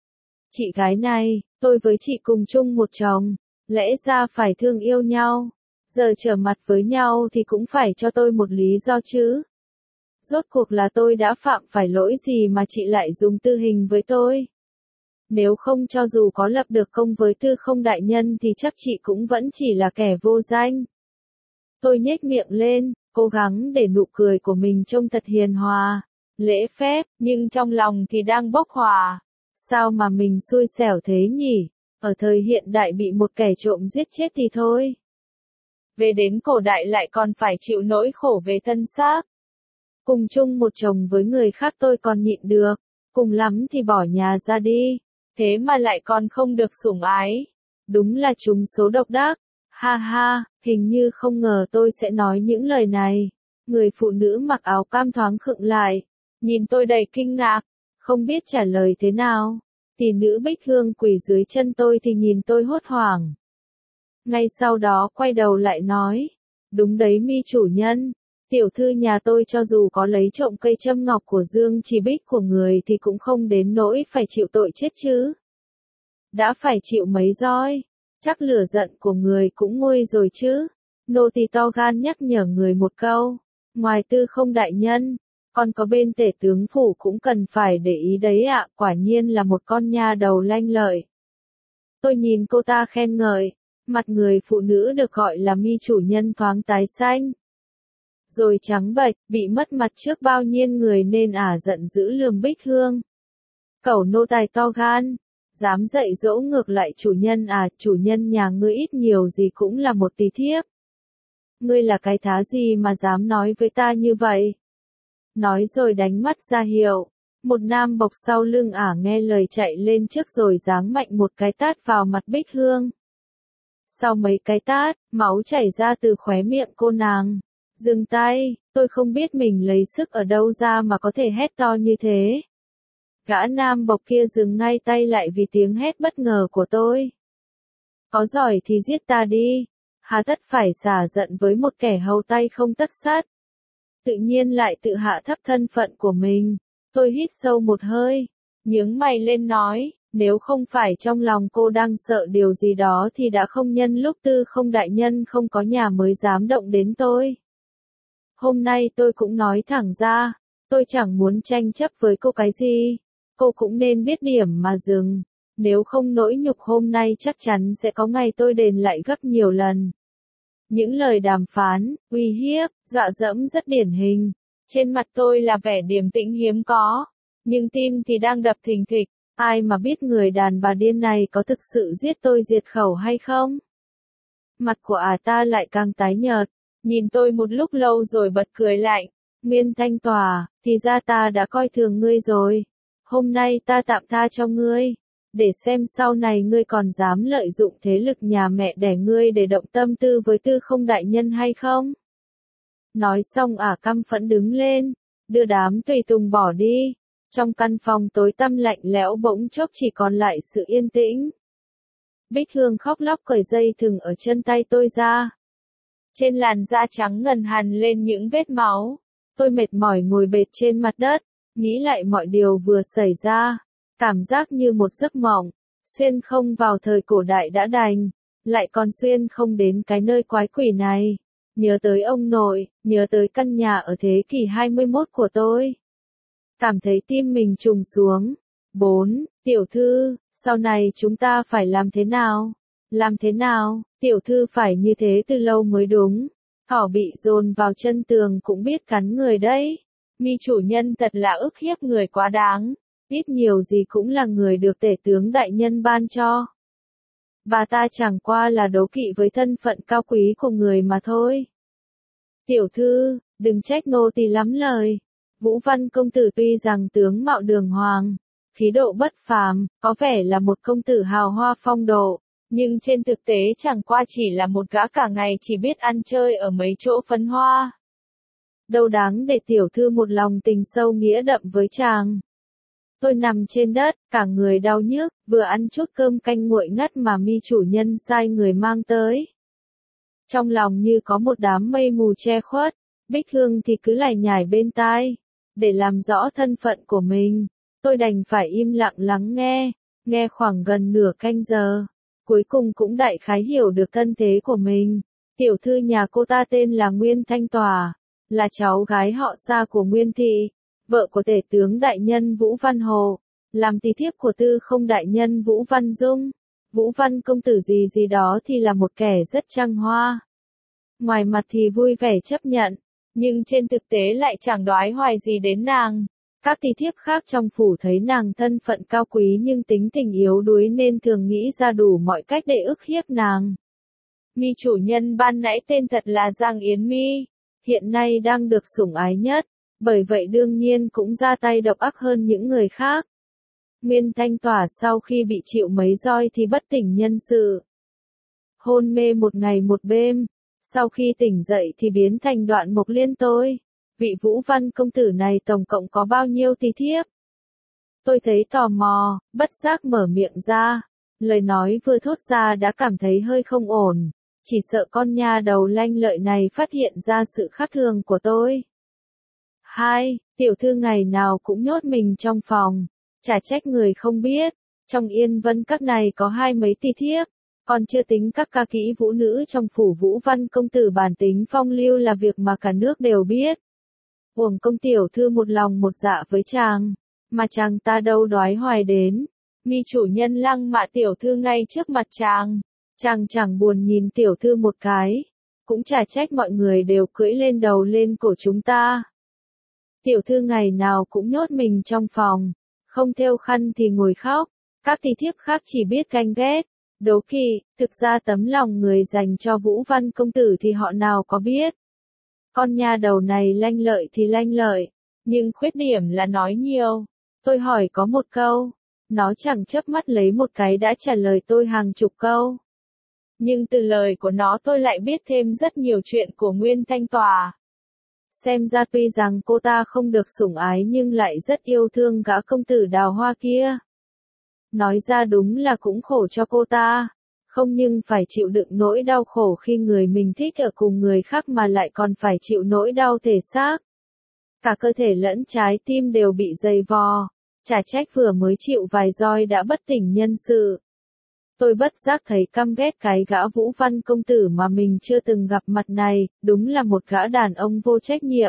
Chị gái này, tôi với chị cùng chung một chồng, lẽ ra phải thương yêu nhau. Giờ trở mặt với nhau thì cũng phải cho tôi một lý do chứ. Rốt cuộc là tôi đã phạm phải lỗi gì mà chị lại dùng tư hình với tôi? Nếu không cho dù có lập được công với Tư Không đại nhân thì chắc chị cũng vẫn chỉ là kẻ vô danh. Tôi nhếch miệng lên, cố gắng để nụ cười của mình trông thật hiền hòa, lễ phép, nhưng trong lòng thì đang bốc hỏa. Sao mà mình xui xẻo thế nhỉ? Ở thời hiện đại bị một kẻ trộm giết chết thì thôi. Về đến cổ đại lại còn phải chịu nỗi khổ về thân xác. Cùng chung một chồng với người khác tôi còn nhịn được, cùng lắm thì bỏ nhà ra đi. Thế mà lại còn không được sủng ái. Đúng là chúng số độc đắc. Ha ha, hình như không ngờ tôi sẽ nói những lời này. Người phụ nữ mặc áo cam thoáng khựng lại, nhìn tôi đầy kinh ngạc, không biết trả lời thế nào. Tỷ nữ Bích Hương quỳ dưới chân tôi thì nhìn tôi hốt hoảng. Ngay sau đó quay đầu lại nói, đúng đấy mi chủ nhân, tiểu thư nhà tôi cho dù có lấy trộm cây châm ngọc của Dương Chỉ Bích của người thì cũng không đến nỗi phải chịu tội chết chứ. Đã phải chịu mấy roi, chắc lửa giận của người cũng nguôi rồi chứ. Nô tỳ to gan nhắc nhở người một câu, ngoài Tư Không đại nhân, còn có bên tể tướng phủ cũng cần phải để ý đấy ạ, quả nhiên là một con nha đầu lanh lợi. Tôi nhìn cô ta khen ngợi, mặt người phụ nữ được gọi là mi chủ nhân thoáng tái xanh. Rồi trắng bệch, bị mất mặt trước bao nhiêu người nên Ả giận dữ lườm Bích Hương. Cẩu nô tài to gan, dám dạy dỗ ngược lại chủ nhân à, chủ nhân nhà ngươi ít nhiều gì cũng là một tí thiếp. Ngươi là cái thá gì mà dám nói với ta như vậy? Nói rồi đánh mắt ra hiệu. Một nam bộc sau lưng Ả nghe lời chạy lên trước rồi giáng mạnh một cái tát vào mặt Bích Hương. Sau mấy cái tát, máu chảy ra từ khóe miệng cô nàng. Dừng tay, tôi không biết mình lấy sức ở đâu ra mà có thể hét to như thế. Gã nam bộc kia dừng ngay tay lại vì tiếng hét bất ngờ của tôi. Có giỏi thì giết ta đi, hà tất phải xả giận với một kẻ hầu tay không tất sắt. Tự nhiên lại tự hạ thấp thân phận của mình. Tôi hít sâu một hơi, nhướng mày lên nói, nếu không phải trong lòng cô đang sợ điều gì đó thì đã không nhân lúc Tư Không đại nhân không có nhà mới dám động đến tôi. Hôm nay tôi cũng nói thẳng ra, tôi chẳng muốn tranh chấp với cô cái gì. Cô cũng nên biết điểm mà dừng. Nếu không nỗi nhục hôm nay chắc chắn sẽ có ngày tôi đền lại gấp nhiều lần. Những lời đàm phán, uy hiếp, dọa dẫm rất điển hình. Trên mặt tôi là vẻ điềm tĩnh hiếm có. Nhưng tim thì đang đập thình thịch. Ai mà biết người đàn bà điên này có thực sự giết tôi diệt khẩu hay không? Mặt của ả ta lại càng tái nhợt. Nhìn tôi một lúc lâu rồi bật cười lạnh. Nguyên Thanh Tòa, thì ra ta đã coi thường ngươi rồi. Hôm nay ta tạm tha cho ngươi, để xem sau này ngươi còn dám lợi dụng thế lực nhà mẹ đẻ ngươi để động tâm tư với Tư Không đại nhân hay không? Nói xong Ả căm phẫn đứng lên, đưa đám tùy tùng bỏ đi. Trong căn phòng tối tăm lạnh lẽo bỗng chốc chỉ còn lại sự yên tĩnh. Bích Hương khóc lóc cởi dây thừng ở chân tay tôi ra. Trên làn da trắng ngần hằn lên những vết máu. Tôi mệt mỏi ngồi bệt trên mặt đất, nghĩ lại mọi điều vừa xảy ra. Cảm giác như một giấc mộng, xuyên không vào thời cổ đại đã đành, lại còn xuyên không đến cái nơi quái quỷ này. Nhớ tới ông nội, nhớ tới căn nhà ở thế kỷ hai mươi mốt của tôi. Cảm thấy tim mình trùng xuống. bốn. Tiểu thư, sau này chúng ta phải làm thế nào? Làm thế nào? Tiểu thư phải như thế từ lâu mới đúng. Thỏ bị dồn vào chân tường cũng biết cắn người đấy. Mi chủ nhân thật là ức hiếp người quá đáng. Ít nhiều gì cũng là người được tể tướng đại nhân ban cho. Bà ta chẳng qua là đố kỵ với thân phận cao quý của người mà thôi. Tiểu thư, đừng trách nô tỳ lắm lời. Vũ Văn công tử tuy rằng tướng mạo đường hoàng, khí độ bất phàm, có vẻ là một công tử hào hoa phong độ, nhưng trên thực tế chẳng qua chỉ là một gã cả ngày chỉ biết ăn chơi ở mấy chỗ phấn hoa. Đâu đáng để tiểu thư một lòng tình sâu nghĩa đậm với chàng. Tôi nằm trên đất, cả người đau nhức, vừa ăn chút cơm canh nguội ngắt mà Mi chủ nhân sai người mang tới. Trong lòng như có một đám mây mù che khuất, Bích Hương thì cứ lải nhải bên tai. Để làm rõ thân phận của mình, tôi đành phải im lặng lắng nghe, nghe khoảng gần nửa canh giờ. Cuối cùng cũng đại khái hiểu được thân thế của mình. Tiểu thư nhà cô ta tên là Nguyên Thanh Tòa, là cháu gái họ Sa của Nguyên Thị, vợ của tể tướng đại nhân Vũ Văn Hồ, làm tỳ thiếp của tư không đại nhân Vũ Văn Dung. Vũ Văn công tử gì gì đó thì là một kẻ rất trăng hoa. Ngoài mặt thì vui vẻ chấp nhận, nhưng trên thực tế lại chẳng đoái hoài gì đến nàng. Các tỳ thiếp khác trong phủ thấy nàng thân phận cao quý nhưng tính tình yếu đuối nên thường nghĩ ra đủ mọi cách để ức hiếp nàng. Mi chủ nhân ban nãy tên thật là Giang Yến Mi, hiện nay đang được sủng ái nhất, bởi vậy đương nhiên cũng ra tay độc ác hơn những người khác. Nguyên Thanh Tỏa sau khi bị chịu mấy roi thì bất tỉnh nhân sự. Hôn mê một ngày một đêm, sau khi tỉnh dậy thì biến thành Đoạn Mộc Liên tôi. Vị Vũ Văn công tử này tổng cộng có bao nhiêu tỳ thiếp? Tôi thấy tò mò, bất giác mở miệng ra. Lời nói vừa thốt ra đã cảm thấy hơi không ổn. Chỉ sợ con nha đầu lanh lợi này phát hiện ra sự khác thường của tôi. Hai, tiểu thư ngày nào cũng nhốt mình trong phòng. Chả trách người không biết. Trong Yên Vân các này có hai mấy tỳ thiếp. Còn chưa tính các ca kỹ vũ nữ trong phủ Vũ Văn công tử bản tính phong lưu là việc mà cả nước đều biết. Uổng công tiểu thư một lòng một dạ với chàng, mà chàng ta đâu đoái hoài đến. Mi chủ nhân lăng mạ tiểu thư ngay trước mặt chàng, chàng chẳng buồn nhìn tiểu thư một cái, cũng chả trách mọi người đều cưỡi lên đầu lên cổ chúng ta. Tiểu thư ngày nào cũng nhốt mình trong phòng, không thêu khăn thì ngồi khóc, các tỳ thiếp khác chỉ biết ganh ghét, đố kỵ, thực ra tấm lòng người dành cho Vũ Văn công tử thì họ nào có biết. Con nha đầu này lanh lợi thì lanh lợi, nhưng khuyết điểm là nói nhiều. Tôi hỏi có một câu, nó chẳng chớp mắt lấy một cái đã trả lời tôi hàng chục câu. Nhưng từ lời của nó tôi lại biết thêm rất nhiều chuyện của Nguyên Thanh Tòa. Xem ra tuy rằng cô ta không được sủng ái nhưng lại rất yêu thương gã công tử đào hoa kia. Nói ra đúng là cũng khổ cho cô ta. Không nhưng phải chịu đựng nỗi đau khổ khi người mình thích ở cùng người khác mà lại còn phải chịu nỗi đau thể xác. Cả cơ thể lẫn trái tim đều bị dày vò, chả trách vừa mới chịu vài roi đã bất tỉnh nhân sự. Tôi bất giác thấy căm ghét cái gã Vũ Văn công tử mà mình chưa từng gặp mặt này, đúng là một gã đàn ông vô trách nhiệm.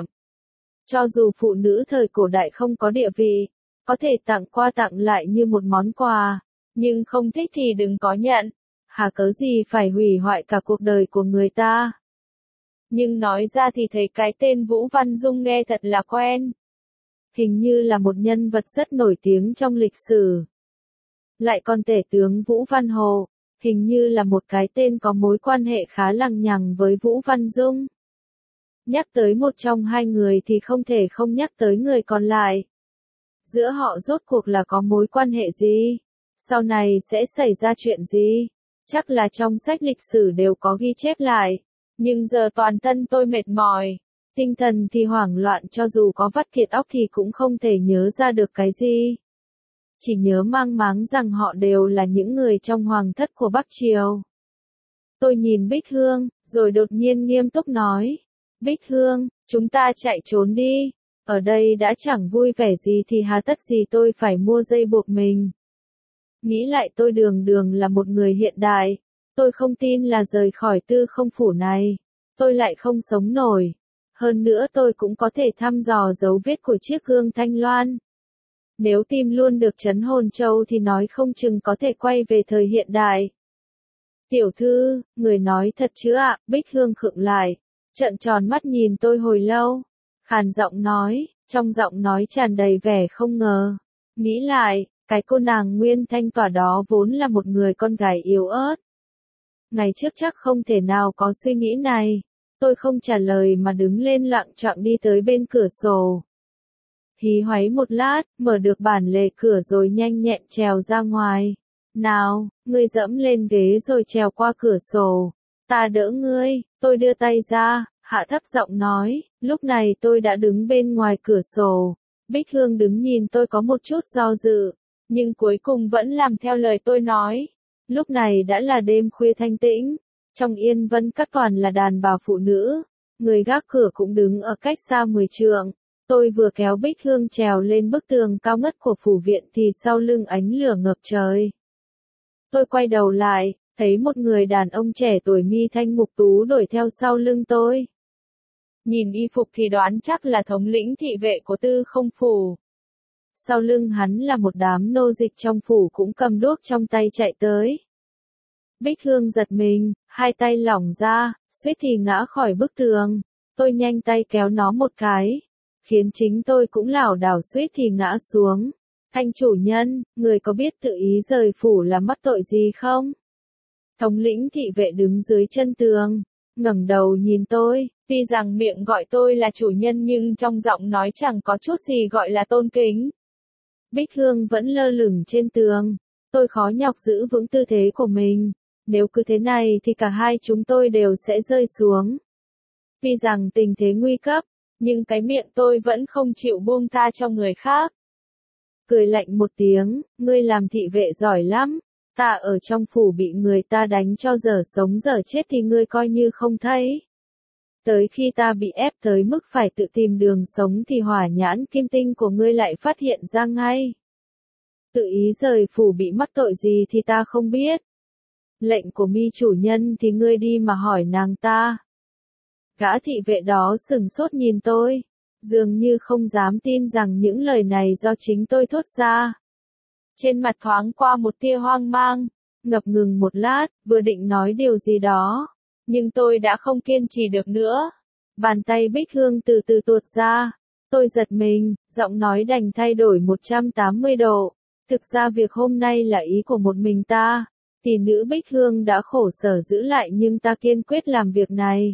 Cho dù phụ nữ thời cổ đại không có địa vị, có thể tặng qua tặng lại như một món quà, nhưng không thích thì đừng có nhận. Hà cớ gì phải hủy hoại cả cuộc đời của người ta. Nhưng nói ra thì thấy cái tên Vũ Văn Dung nghe thật là quen. Hình như là một nhân vật rất nổi tiếng trong lịch sử. Lại còn tể tướng Vũ Văn Hồ, hình như là một cái tên có mối quan hệ khá lằng nhằng với Vũ Văn Dung. Nhắc tới một trong hai người thì không thể không nhắc tới người còn lại. Giữa họ rốt cuộc là có mối quan hệ gì? Sau này sẽ xảy ra chuyện gì? Chắc là trong sách lịch sử đều có ghi chép lại. Nhưng giờ toàn thân tôi mệt mỏi. Tinh thần thì hoảng loạn, cho dù có vắt kiệt óc thì cũng không thể nhớ ra được cái gì. chỉ nhớ mang máng rằng họ đều là những người trong hoàng thất của Bắc Triều. Tôi nhìn Bích Hương, rồi đột nhiên nghiêm túc nói, Bích Hương, chúng ta chạy trốn đi, ở đây đã chẳng vui vẻ gì thì hà tất gì tôi phải mua dây buộc mình. Nghĩ lại tôi đường đường là một người hiện đại, tôi không tin là rời khỏi Tư Không Phủ này, tôi lại không sống nổi. Hơn nữa tôi cũng có thể thăm dò dấu vết của chiếc gương thanh loan. Nếu tìm luôn được trấn hồn châu thì nói không chừng có thể quay về thời hiện đại. Tiểu thư, người nói thật chứ ạ? Bích Hương khựng lại, trợn tròn mắt nhìn tôi hồi lâu, khàn giọng nói, trong giọng nói tràn đầy vẻ không ngờ. Nghĩ lại, cái cô nàng Nguyên Thanh Tỏa đó vốn là một người con gái yếu ớt. Ngày trước chắc không thể nào có suy nghĩ này. Tôi không trả lời mà đứng lên loạng choạng đi tới bên cửa sổ. Hí hoáy một lát, mở được bản lề cửa rồi nhanh nhẹn trèo ra ngoài. Nào, ngươi dẫm lên ghế rồi trèo qua cửa sổ. Ta đỡ ngươi, tôi đưa tay ra, hạ thấp giọng nói, lúc này tôi đã đứng bên ngoài cửa sổ. Bích Hương đứng nhìn tôi có một chút do dự, nhưng cuối cùng vẫn làm theo lời tôi nói. Lúc này đã là đêm khuya thanh tĩnh. Trong Yên Vân Các toàn là đàn bà phụ nữ, người gác cửa cũng đứng ở cách xa mười trượng. Tôi vừa kéo Bích Hương trèo lên bức tường cao ngất của phủ viện thì sau lưng ánh lửa ngập trời. Tôi quay đầu lại, thấy một người đàn ông trẻ tuổi mi thanh mục tú đuổi theo sau lưng tôi. Nhìn y phục thì đoán chắc là thống lĩnh thị vệ của Tư Không Phủ. Sau lưng hắn là một đám nô dịch trong phủ cũng cầm đuốc trong tay chạy tới. Bích Hương giật mình, hai tay lỏng ra, suýt thì ngã khỏi bức tường. Tôi nhanh tay kéo nó một cái, khiến chính tôi cũng lảo đảo suýt thì ngã xuống. Thanh chủ nhân, người có biết tự ý rời phủ là mắc tội gì không? Thống lĩnh thị vệ đứng dưới chân tường, ngẩng đầu nhìn tôi, tuy rằng miệng gọi tôi là chủ nhân nhưng trong giọng nói chẳng có chút gì gọi là tôn kính. Bích Hương vẫn lơ lửng trên tường, tôi khó nhọc giữ vững tư thế của mình. Nếu cứ thế này thì cả hai chúng tôi đều sẽ rơi xuống. Tuy rằng tình thế nguy cấp, nhưng cái miệng tôi vẫn không chịu buông tha cho người khác. Cười lạnh một tiếng, ngươi làm thị vệ giỏi lắm, ta ở trong phủ bị người ta đánh cho dở sống dở chết thì ngươi coi như không thấy. Tới khi ta bị ép tới mức phải tự tìm đường sống thì hỏa nhãn kim tinh của ngươi lại phát hiện ra ngay. Tự ý rời phủ bị mắc tội gì thì ta không biết. Lệnh của mi chủ nhân thì ngươi đi mà hỏi nàng ta. Gã thị vệ đó sừng sốt nhìn tôi, dường như không dám tin rằng những lời này do chính tôi thốt ra. Trên mặt thoáng qua một tia hoang mang, ngập ngừng một lát, vừa định nói điều gì đó, nhưng tôi đã không kiên trì được nữa. Bàn tay Bích Hương từ từ tuột ra, tôi giật mình, giọng nói đành thay đổi một trăm tám mươi độ. Thực ra việc hôm nay là ý của một mình ta. Tỷ nữ Bích Hương đã khổ sở giữ lại nhưng ta kiên quyết làm việc này.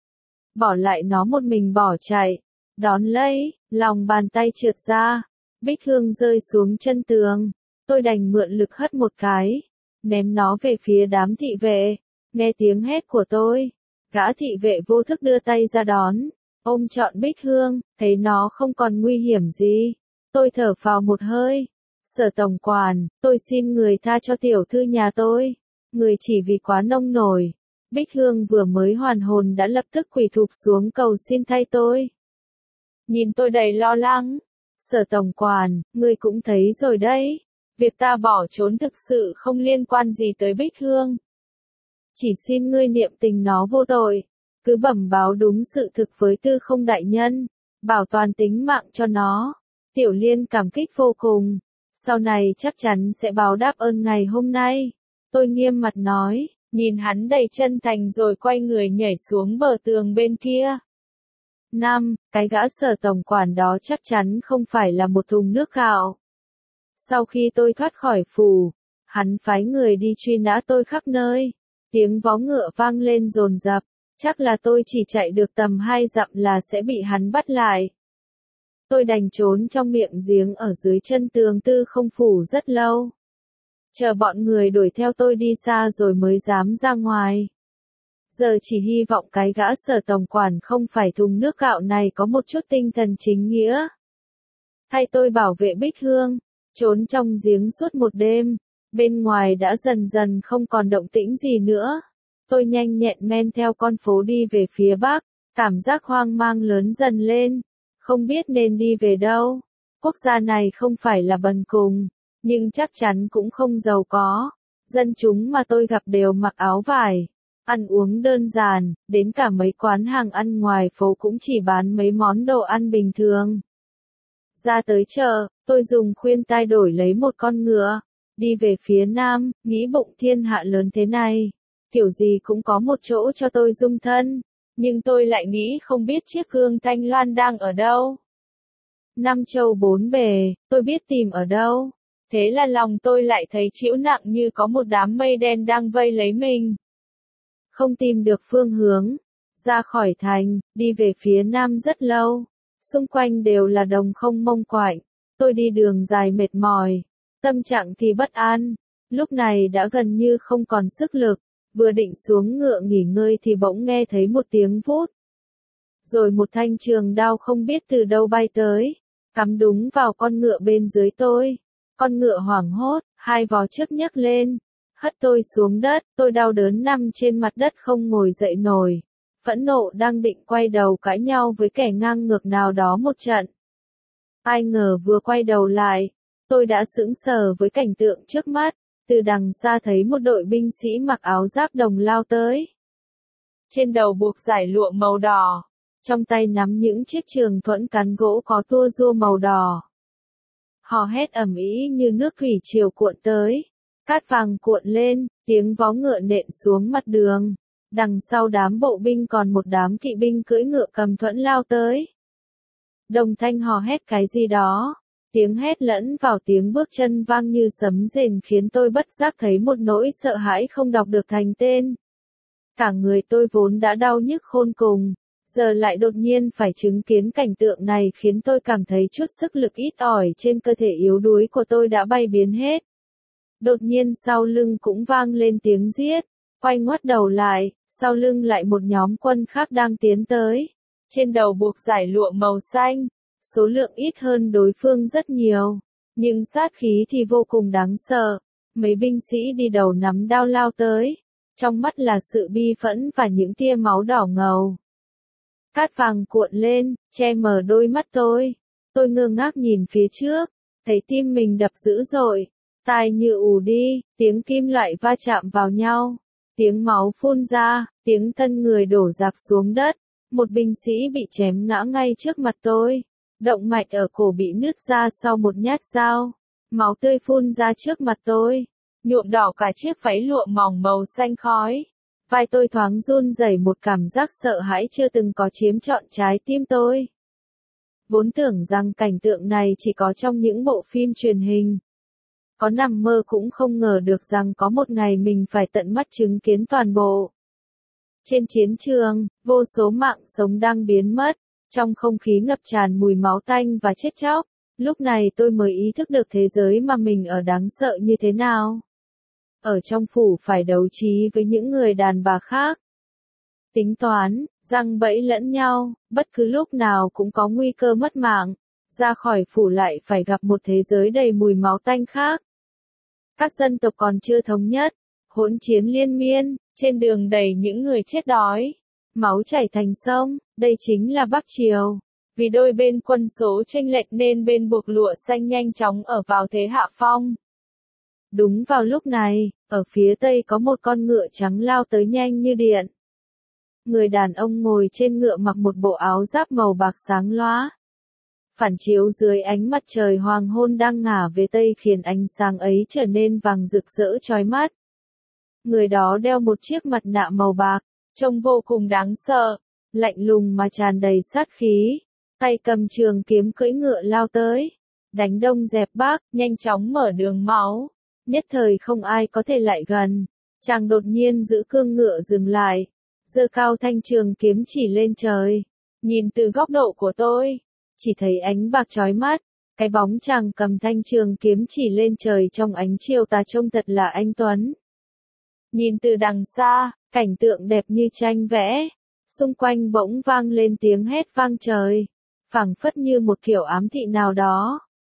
Bỏ lại nó một mình bỏ chạy. Đón lấy, lòng bàn tay trượt ra. Bích Hương rơi xuống chân tường. Tôi đành mượn lực hất một cái. Ném nó về phía đám thị vệ. Nghe tiếng hét của tôi. Gã thị vệ vô thức đưa tay ra đón. Ôm trọn Bích Hương, thấy nó không còn nguy hiểm gì. Tôi thở phào một hơi. Sở tổng quản, tôi xin người tha cho tiểu thư nhà tôi. Người chỉ vì quá nông nổi. Bích Hương vừa mới hoàn hồn đã lập tức quỳ thụp xuống cầu xin thay tôi. Nhìn tôi đầy lo lắng. Sở tổng quản, ngươi cũng thấy rồi đấy. Việc ta bỏ trốn thực sự không liên quan gì tới Bích Hương. Chỉ xin ngươi niệm tình nó vô tội. Cứ bẩm báo đúng sự thực với Tư Không đại nhân. Bảo toàn tính mạng cho nó. Tiểu Liên cảm kích vô cùng. Sau này chắc chắn sẽ báo đáp ơn ngày hôm nay. Tôi nghiêm mặt nói, nhìn hắn đầy chân thành rồi quay người nhảy xuống bờ tường bên kia. Năm, cái gã Sở tổng quản đó chắc chắn không phải là một thùng nước gạo. Sau khi tôi thoát khỏi phủ, hắn phái người đi truy nã tôi khắp nơi. Tiếng vó ngựa vang lên dồn dập, chắc là tôi chỉ chạy được tầm hai dặm là sẽ bị hắn bắt lại. Tôi đành trốn trong miệng giếng ở dưới chân tường Tư Không phủ rất lâu. Chờ bọn người đuổi theo tôi đi xa rồi mới dám ra ngoài. Giờ chỉ hy vọng cái gã Sở tổng quản không phải thùng nước gạo này có một chút tinh thần chính nghĩa. Thay tôi bảo vệ Bích Hương, Trốn trong giếng suốt một đêm, bên ngoài đã dần dần không còn động tĩnh gì nữa. Tôi nhanh nhẹn men theo con phố đi về phía bắc, cảm giác hoang mang lớn dần lên, không biết nên đi về đâu. Quốc gia này không phải là bần cùng, nhưng chắc chắn cũng không giàu có. Dân chúng mà tôi gặp đều mặc áo vải, ăn uống đơn giản, đến cả mấy quán hàng ăn ngoài phố cũng chỉ bán mấy món đồ ăn bình thường. Ra tới chợ, tôi dùng khuyên tai đổi lấy một con ngựa, đi về phía nam, nghĩ bụng thiên hạ lớn thế này, kiểu gì cũng có một chỗ cho tôi dung thân, nhưng tôi lại nghĩ không biết chiếc gương thanh loan đang ở đâu. Năm châu bốn bề, tôi biết tìm ở đâu. Thế là lòng tôi lại thấy trĩu nặng như có một đám mây đen đang vây lấy mình. Không tìm được phương hướng, ra khỏi thành, đi về phía nam rất lâu. Xung quanh đều là đồng không mông quạnh, tôi đi đường dài mệt mỏi, tâm trạng thì bất an. Lúc này đã gần như không còn sức lực, vừa định xuống ngựa nghỉ ngơi thì bỗng nghe thấy một tiếng vút. Rồi một thanh trường đao không biết từ đâu bay tới, cắm đúng vào con ngựa bên dưới tôi. Con ngựa hoảng hốt, hai vó trước nhấc lên, hất tôi xuống đất, tôi đau đớn nằm trên mặt đất không ngồi dậy nổi. Phẫn nộ đang định quay đầu cãi nhau với kẻ ngang ngược nào đó một trận. Ai ngờ vừa quay đầu lại, tôi đã sững sờ với cảnh tượng trước mắt, từ đằng xa thấy một đội binh sĩ mặc áo giáp đồng lao tới. Trên đầu buộc dải lụa màu đỏ, trong tay nắm những chiếc trường thuẫn cán gỗ có tua rua màu đỏ. Họ hét ầm ĩ như nước thủy triều cuộn tới, cát vàng cuộn lên, tiếng vó ngựa nện xuống mặt đường. Đằng sau đám bộ binh còn một đám kỵ binh cưỡi ngựa cầm thuẫn lao tới. Đồng thanh hò hét cái gì đó, tiếng hét lẫn vào tiếng bước chân vang như sấm rền khiến tôi bất giác thấy một nỗi sợ hãi không đọc được thành tên. Cả người tôi vốn đã đau nhức khôn cùng, giờ lại đột nhiên phải chứng kiến cảnh tượng này khiến tôi cảm thấy chút sức lực ít ỏi trên cơ thể yếu đuối của tôi đã bay biến hết. Đột nhiên sau lưng cũng vang lên tiếng giết, quay ngoắt đầu lại, sau lưng lại một nhóm quân khác đang tiến tới. Trên đầu buộc dải lụa màu xanh, số lượng ít hơn đối phương rất nhiều, nhưng sát khí thì vô cùng đáng sợ. Mấy binh sĩ đi đầu nắm đao lao tới, trong mắt là sự bi phẫn và những tia máu đỏ ngầu. Cát vàng cuộn lên, che mờ đôi mắt tôi. Tôi ngơ ngác nhìn phía trước, thấy tim mình đập dữ dội, tai như ù đi, tiếng kim loại va chạm vào nhau, tiếng máu phun ra, tiếng thân người đổ rạc xuống đất. Một binh sĩ bị chém ngã ngay trước mặt tôi, động mạch ở cổ bị nứt ra sau một nhát dao, máu tươi phun ra trước mặt tôi, nhuộm đỏ cả chiếc váy lụa mỏng màu xanh khói. Vai tôi thoáng run rẩy, một cảm giác sợ hãi chưa từng có chiếm trọn trái tim tôi. Vốn tưởng rằng cảnh tượng này chỉ có trong những bộ phim truyền hình. Có nằm mơ cũng không ngờ được rằng có một ngày mình phải tận mắt chứng kiến toàn bộ. Trên chiến trường, vô số mạng sống đang biến mất, trong không khí ngập tràn mùi máu tanh và chết chóc. Lúc này tôi mới ý thức được thế giới mà mình ở đáng sợ như thế nào. Ở trong phủ phải đấu trí với những người đàn bà khác. Tính toán, giăng bẫy lẫn nhau, bất cứ lúc nào cũng có nguy cơ mất mạng. Ra khỏi phủ lại phải gặp một thế giới đầy mùi máu tanh khác. Các dân tộc còn chưa thống nhất, hỗn chiến liên miên, trên đường đầy những người chết đói, máu chảy thành sông. Đây chính là Bắc Triều. Vì đôi bên quân số chênh lệch nên bên buộc lụa xanh nhanh chóng ở vào thế hạ phong. Đúng vào lúc này, ở phía tây có một con ngựa trắng lao tới nhanh như điện. Người đàn ông ngồi trên ngựa mặc một bộ áo giáp màu bạc sáng lóa. Phản chiếu dưới ánh mặt trời hoàng hôn đang ngả về tây khiến ánh sáng ấy trở nên vàng rực rỡ chói mắt. Người đó đeo một chiếc mặt nạ màu bạc, trông vô cùng đáng sợ, lạnh lùng mà tràn đầy sát khí. Tay cầm trường kiếm cưỡi ngựa lao tới, đánh đông dẹp bắc, nhanh chóng mở đường máu. Nhất thời không ai có thể lại gần. Chàng đột nhiên giữ cương ngựa dừng lại, giơ cao thanh trường kiếm chỉ lên trời. Nhìn từ góc độ của tôi, chỉ thấy ánh bạc chói mắt, cái bóng chàng cầm thanh trường kiếm chỉ lên trời trong ánh chiều tà trông thật là anh tuấn. Nhìn từ đằng xa, cảnh tượng đẹp như tranh vẽ, xung quanh bỗng vang lên tiếng hét vang trời, phảng phất như một kiểu ám thị nào đó.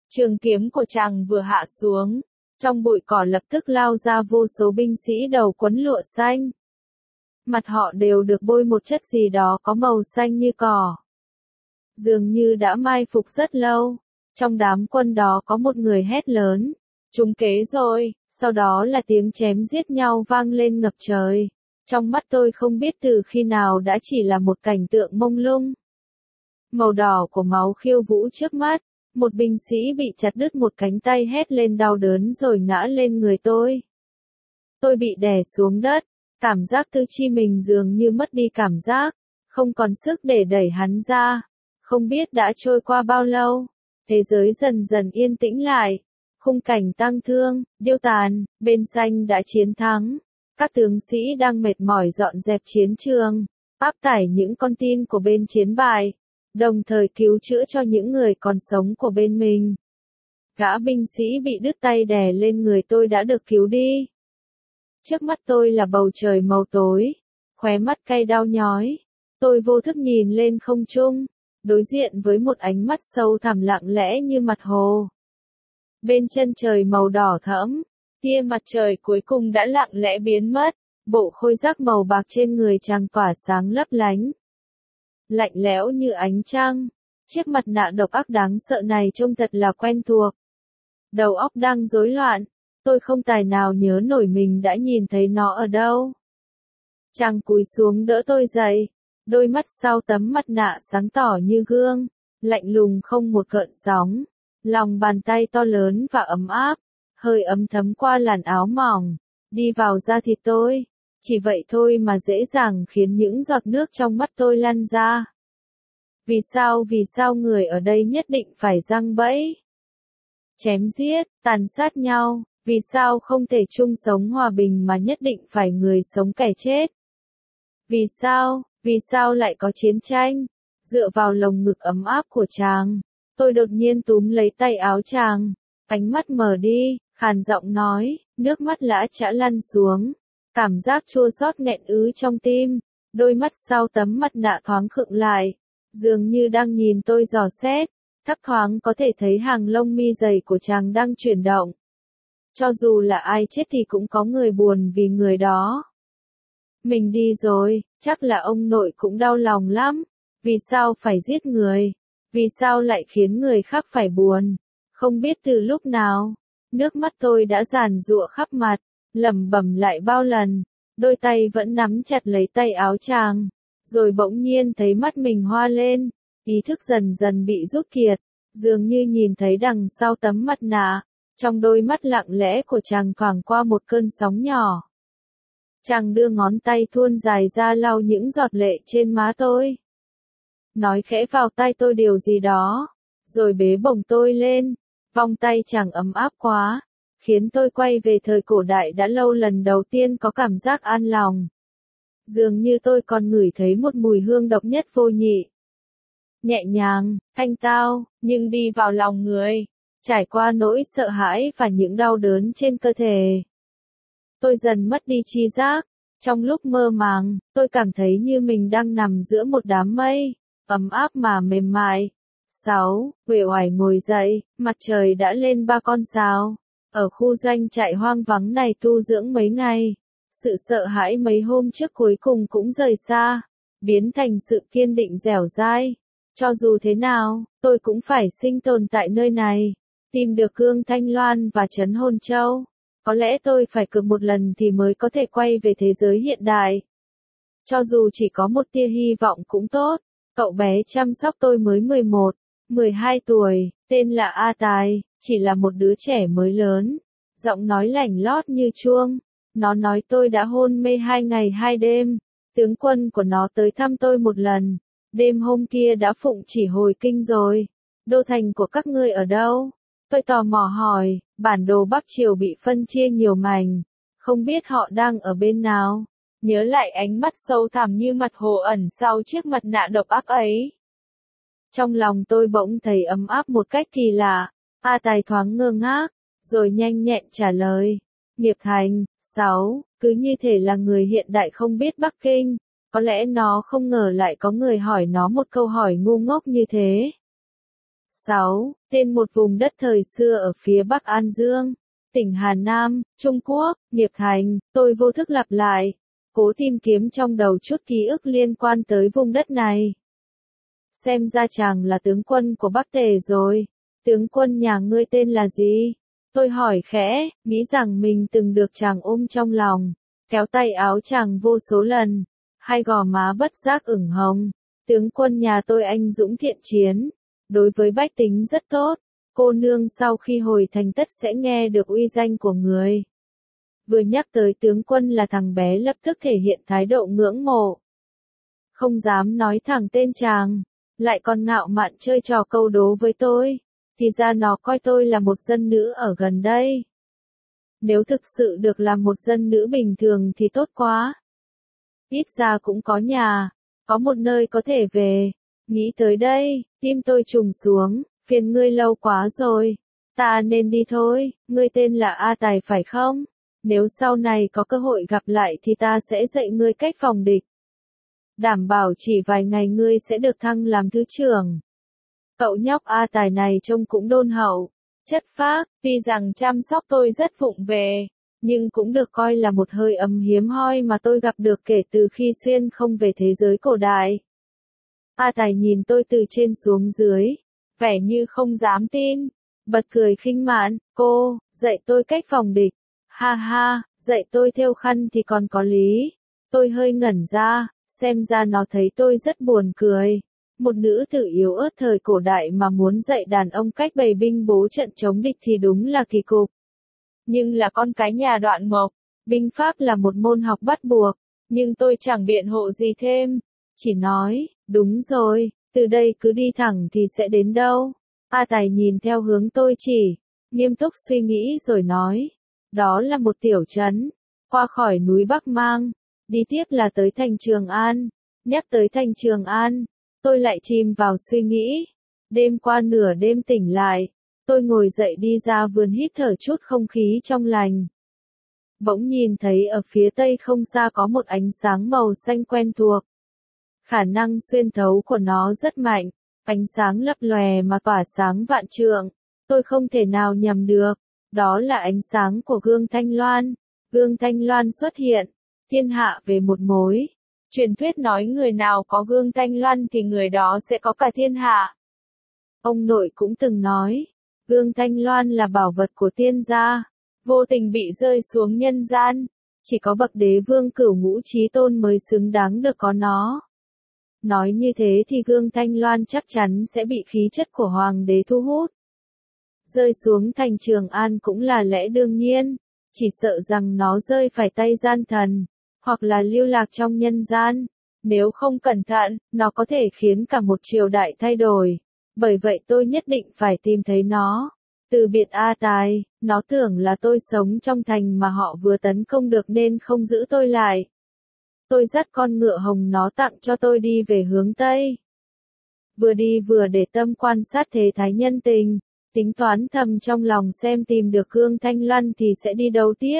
Trường kiếm của chàng vừa hạ xuống, trong bụi cỏ lập tức lao ra vô số binh sĩ đầu quấn lụa xanh. Mặt họ đều được bôi một chất gì đó có màu xanh như cỏ. Dường như đã mai phục rất lâu. Trong đám quân đó có một người hét lớn, trúng kế rồi, sau đó là tiếng chém giết nhau vang lên ngập trời. Trong mắt tôi không biết từ khi nào đã chỉ là một cảnh tượng mông lung. Màu đỏ của máu khiêu vũ trước mắt, một binh sĩ bị chặt đứt một cánh tay hét lên đau đớn rồi ngã lên người tôi. Tôi bị đè xuống đất, cảm giác tư chi mình dường như mất đi cảm giác, không còn sức để đẩy hắn ra. Không biết đã trôi qua bao lâu, thế giới dần dần yên tĩnh lại, khung cảnh tang thương, điêu tàn, bên xanh đã chiến thắng. Các tướng sĩ đang mệt mỏi dọn dẹp chiến trường, áp tải những con tin của bên chiến bại, đồng thời cứu chữa cho những người còn sống của bên mình. Gã binh sĩ bị đứt tay đè lên người tôi đã được cứu đi. Trước mắt tôi là bầu trời màu tối, khóe mắt cay đau nhói. Tôi vô thức nhìn lên không trung, đối diện với một ánh mắt sâu thẳm lặng lẽ như mặt hồ. Bên chân trời màu đỏ thẫm, tia mặt trời cuối cùng đã lặng lẽ biến mất, bộ khôi giáp màu bạc trên người chàng tỏa sáng lấp lánh. Lạnh lẽo như ánh trăng, chiếc mặt nạ độc ác đáng sợ này trông thật là quen thuộc. Đầu óc đang rối loạn, tôi không tài nào nhớ nổi mình đã nhìn thấy nó ở đâu. Chàng cúi xuống đỡ tôi dậy, đôi mắt sau tấm mặt nạ sáng tỏ như gương, lạnh lùng không một gợn sóng, lòng bàn tay to lớn và ấm áp, hơi ấm thấm qua làn áo mỏng, đi vào da thịt tôi, chỉ vậy thôi mà dễ dàng khiến những giọt nước trong mắt tôi lăn ra. Vì sao vì sao người ở đây nhất định phải giăng bẫy? Chém giết, tàn sát nhau, vì sao không thể chung sống hòa bình mà nhất định phải người sống kẻ chết? Vì sao, vì sao lại có chiến tranh? Dựa vào lồng ngực ấm áp của chàng, tôi đột nhiên túm lấy tay áo chàng, ánh mắt mở đi, khàn giọng nói, nước mắt lã chã lăn xuống, cảm giác chua xót nghẹn ứ trong tim, đôi mắt sau tấm mặt nạ thoáng khựng lại, dường như đang nhìn tôi dò xét, thấp thoáng có thể thấy hàng lông mi dày của chàng đang chuyển động. Cho dù là ai chết thì cũng có người buồn vì người đó. Mình đi rồi, chắc là ông nội cũng đau lòng lắm. Vì sao phải giết người? Vì sao lại khiến người khác phải buồn? Không biết từ lúc nào, nước mắt tôi đã giàn giụa khắp mặt, lẩm bẩm lại bao lần, đôi tay vẫn nắm chặt lấy tay áo chàng, rồi bỗng nhiên thấy mắt mình hoa lên, ý thức dần dần bị rút kiệt, dường như nhìn thấy đằng sau tấm mặt nạ, trong đôi mắt lặng lẽ của chàng thoảng qua một cơn sóng nhỏ. Chàng đưa ngón tay thuôn dài ra lau những giọt lệ trên má tôi. Nói khẽ vào tai tôi điều gì đó, rồi bế bổng tôi lên, vòng tay chàng ấm áp quá, khiến tôi quay về thời cổ đại đã lâu lần đầu tiên có cảm giác an lòng. Dường như tôi còn ngửi thấy một mùi hương độc nhất vô nhị. Nhẹ nhàng, thanh tao, nhưng đi vào lòng người, trải qua nỗi sợ hãi và những đau đớn trên cơ thể. Tôi dần mất đi tri giác, trong lúc mơ màng, tôi cảm thấy như mình đang nằm giữa một đám mây, ấm áp mà mềm mại. sáu. Uể oải ngồi dậy, mặt trời đã lên ba con sao. Ở khu doanh trại hoang vắng này tu dưỡng mấy ngày, sự sợ hãi mấy hôm trước cuối cùng cũng rời xa, biến thành sự kiên định dẻo dai. Cho dù thế nào, tôi cũng phải sinh tồn tại nơi này, tìm được Cương Thanh Loan và Trấn Hồn Châu. Có lẽ tôi phải cược một lần thì mới có thể quay về thế giới hiện đại. Cho dù chỉ có một tia hy vọng cũng tốt. Cậu bé chăm sóc tôi mới mười một, mười hai tuổi, tên là A Tài, chỉ là một đứa trẻ mới lớn. Giọng nói lảnh lót như chuông. Nó nói tôi đã hôn mê hai ngày hai đêm. Tướng quân của nó tới thăm tôi một lần. Đêm hôm kia đã phụng chỉ hồi kinh rồi. Đô thành của các ngươi ở đâu? Tôi tò mò hỏi, bản đồ Bắc Triều bị phân chia nhiều mảnh. Không biết họ đang ở bên nào? Nhớ lại ánh mắt sâu thẳm như mặt hồ ẩn sau chiếc mặt nạ độc ác ấy. Trong lòng tôi bỗng thấy ấm áp một cách kỳ lạ. A Tài thoáng ngơ ngác, rồi nhanh nhẹn trả lời. Nghiệp Thành, sáu, cứ như thể là người hiện đại không biết Bắc Kinh. Có lẽ nó không ngờ lại có người hỏi nó một câu hỏi ngu ngốc như thế. sáu, tên một vùng đất thời xưa ở phía Bắc An Dương, tỉnh Hà Nam, Trung Quốc, Nghiệp Thành, tôi vô thức lặp lại, cố tìm kiếm trong đầu chút ký ức liên quan tới vùng đất này. Xem ra chàng là tướng quân của Bắc Tề rồi. Tướng quân nhà ngươi tên là gì? Tôi hỏi khẽ, nghĩ rằng mình từng được chàng ôm trong lòng, kéo tay áo chàng vô số lần, hai gò má bất giác ửng hồng. Tướng quân nhà tôi anh dũng thiện chiến, đối với bách tính rất tốt, cô nương sau khi hồi thành tất sẽ nghe được uy danh của người. Vừa nhắc tới tướng quân là thằng bé lập tức thể hiện thái độ ngưỡng mộ. Không dám nói thẳng tên chàng, lại còn ngạo mạn chơi trò câu đố với tôi, thì ra nó coi tôi là một dân nữ ở gần đây. Nếu thực sự được làm một dân nữ bình thường thì tốt quá. Ít ra cũng có nhà, có một nơi có thể về. Nghĩ tới đây, tim tôi trùng xuống, phiền ngươi lâu quá rồi. Ta nên đi thôi, ngươi tên là A Tài phải không? Nếu sau này có cơ hội gặp lại thì ta sẽ dạy ngươi cách phòng địch. Đảm bảo chỉ vài ngày ngươi sẽ được thăng làm thứ trưởng. Cậu nhóc A Tài này trông cũng đôn hậu, chất phác, tuy rằng chăm sóc tôi rất vụng về, nhưng cũng được coi là một hơi ấm hiếm hoi mà tôi gặp được kể từ khi xuyên không về thế giới cổ đại. A Tài nhìn tôi từ trên xuống dưới, vẻ như không dám tin, bật cười khinh mạn, cô, dạy tôi cách phòng địch, ha ha, dạy tôi thêu khăn thì còn có lý. Tôi hơi ngẩn ra, xem ra nó thấy tôi rất buồn cười. Một nữ tử yếu ớt thời cổ đại mà muốn dạy đàn ông cách bày binh bố trận chống địch thì đúng là kỳ cục. Nhưng là con cái nhà Đoạn Mộc, binh pháp là một môn học bắt buộc, nhưng tôi chẳng biện hộ gì thêm, chỉ nói, đúng rồi, từ đây cứ đi thẳng thì sẽ đến đâu. A Tài nhìn theo hướng tôi chỉ, nghiêm túc suy nghĩ rồi nói, đó là một tiểu trấn, qua khỏi núi Bắc Mang, đi tiếp là tới thành Trường An. Nhắc tới thành Trường An, tôi lại chìm vào suy nghĩ. Đêm qua nửa đêm tỉnh lại, tôi ngồi dậy đi ra vườn hít thở chút không khí trong lành. Bỗng nhìn thấy ở phía tây không xa có một ánh sáng màu xanh quen thuộc. Khả năng xuyên thấu của nó rất mạnh, ánh sáng lấp lòe mà tỏa sáng vạn trượng. Tôi không thể nào nhầm được, đó là ánh sáng của gương Thanh Loan. Gương Thanh Loan xuất hiện, thiên hạ về một mối. Truyền thuyết nói người nào có gương Thanh Loan thì người đó sẽ có cả thiên hạ. Ông nội cũng từng nói, gương Thanh Loan là bảo vật của tiên gia, vô tình bị rơi xuống nhân gian, chỉ có bậc đế vương cửu ngũ chí tôn mới xứng đáng được có nó. Nói như thế thì gương Thanh Loan chắc chắn sẽ bị khí chất của hoàng đế thu hút. Rơi xuống thành Trường An cũng là lẽ đương nhiên, chỉ sợ rằng nó rơi phải tay gian thần, hoặc là lưu lạc trong nhân gian. Nếu không cẩn thận, nó có thể khiến cả một triều đại thay đổi. Bởi vậy tôi nhất định phải tìm thấy nó. Từ biệt A Tài, nó tưởng là tôi sống trong thành mà họ vừa tấn công được nên không giữ tôi lại. Tôi dắt con ngựa hồng nó tặng cho tôi đi về hướng Tây. Vừa đi vừa để tâm quan sát thế thái nhân tình, tính toán thầm trong lòng xem tìm được gương Thanh Loan thì sẽ đi đâu tiếp.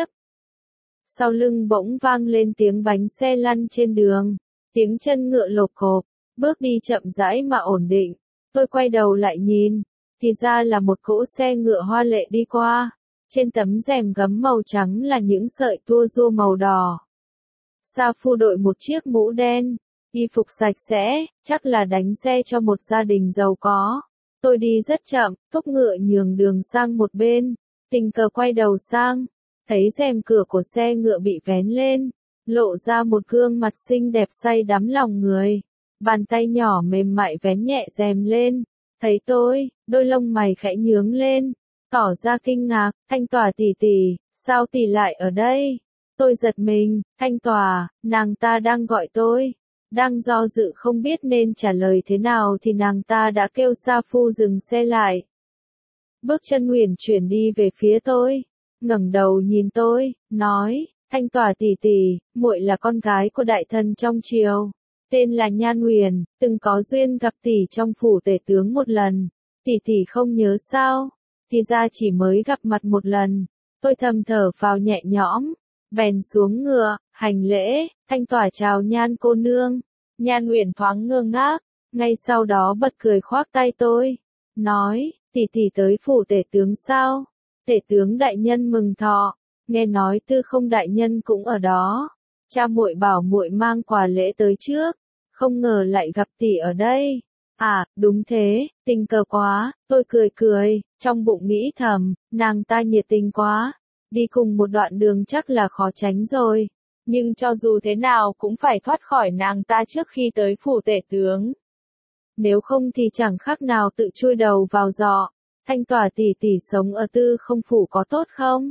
Sau lưng bỗng vang lên tiếng bánh xe lăn trên đường, tiếng chân ngựa lộp cộp, bước đi chậm rãi mà ổn định. Tôi quay đầu lại nhìn, thì ra là một cỗ xe ngựa hoa lệ đi qua, trên tấm rèm gấm màu trắng là những sợi tua rua màu đỏ. Sa phu đội một chiếc mũ đen, y phục sạch sẽ, chắc là đánh xe cho một gia đình giàu có. Tôi đi rất chậm, thúc ngựa nhường đường sang một bên, tình cờ quay đầu sang, thấy rèm cửa của xe ngựa bị vén lên, lộ ra một gương mặt xinh đẹp say đắm lòng người. Bàn tay nhỏ mềm mại vén nhẹ rèm lên, thấy tôi, đôi lông mày khẽ nhướng lên, tỏ ra kinh ngạc, Thanh Tòa tỷ tỷ, sao tỷ lại ở đây? Tôi giật mình, Thanh Tòa, nàng ta đang gọi tôi. Đang do dự không biết nên trả lời thế nào thì nàng ta đã kêu sa phu dừng xe lại. Bước chân uyển chuyển đi về phía tôi, ngẩng đầu nhìn tôi, nói, Thanh Tòa tỷ tỷ, muội là con gái của đại thần trong triều, tên là Nhan Uyển, từng có duyên gặp tỷ trong phủ tể tướng một lần. Tỷ tỷ không nhớ sao? Thì ra chỉ mới gặp mặt một lần. Tôi thầm thở phào nhẹ nhõm, bèn xuống ngựa, hành lễ, Thanh Tòa chào Nhan cô nương. Nhan Uyển thoáng ngơ ngác, ngay sau đó bật cười khoác tay tôi. nói, tỷ tỷ tới phủ tể tướng sao? Tể tướng đại nhân mừng thọ, nghe nói Tư Không đại nhân cũng ở đó. Cha muội bảo muội mang quà lễ tới trước, không ngờ lại gặp tỷ ở đây. À, đúng thế, tình cờ quá, tôi cười cười, trong bụng nghĩ thầm, nàng ta nhiệt tình quá, đi cùng một đoạn đường chắc là khó tránh rồi. Nhưng cho dù thế nào cũng phải thoát khỏi nàng ta trước khi tới phủ tể tướng. Nếu không thì chẳng khác nào tự chui đầu vào giọ. Thanh Tỏa tỷ tỷ sống ở Tư Không phủ có tốt không?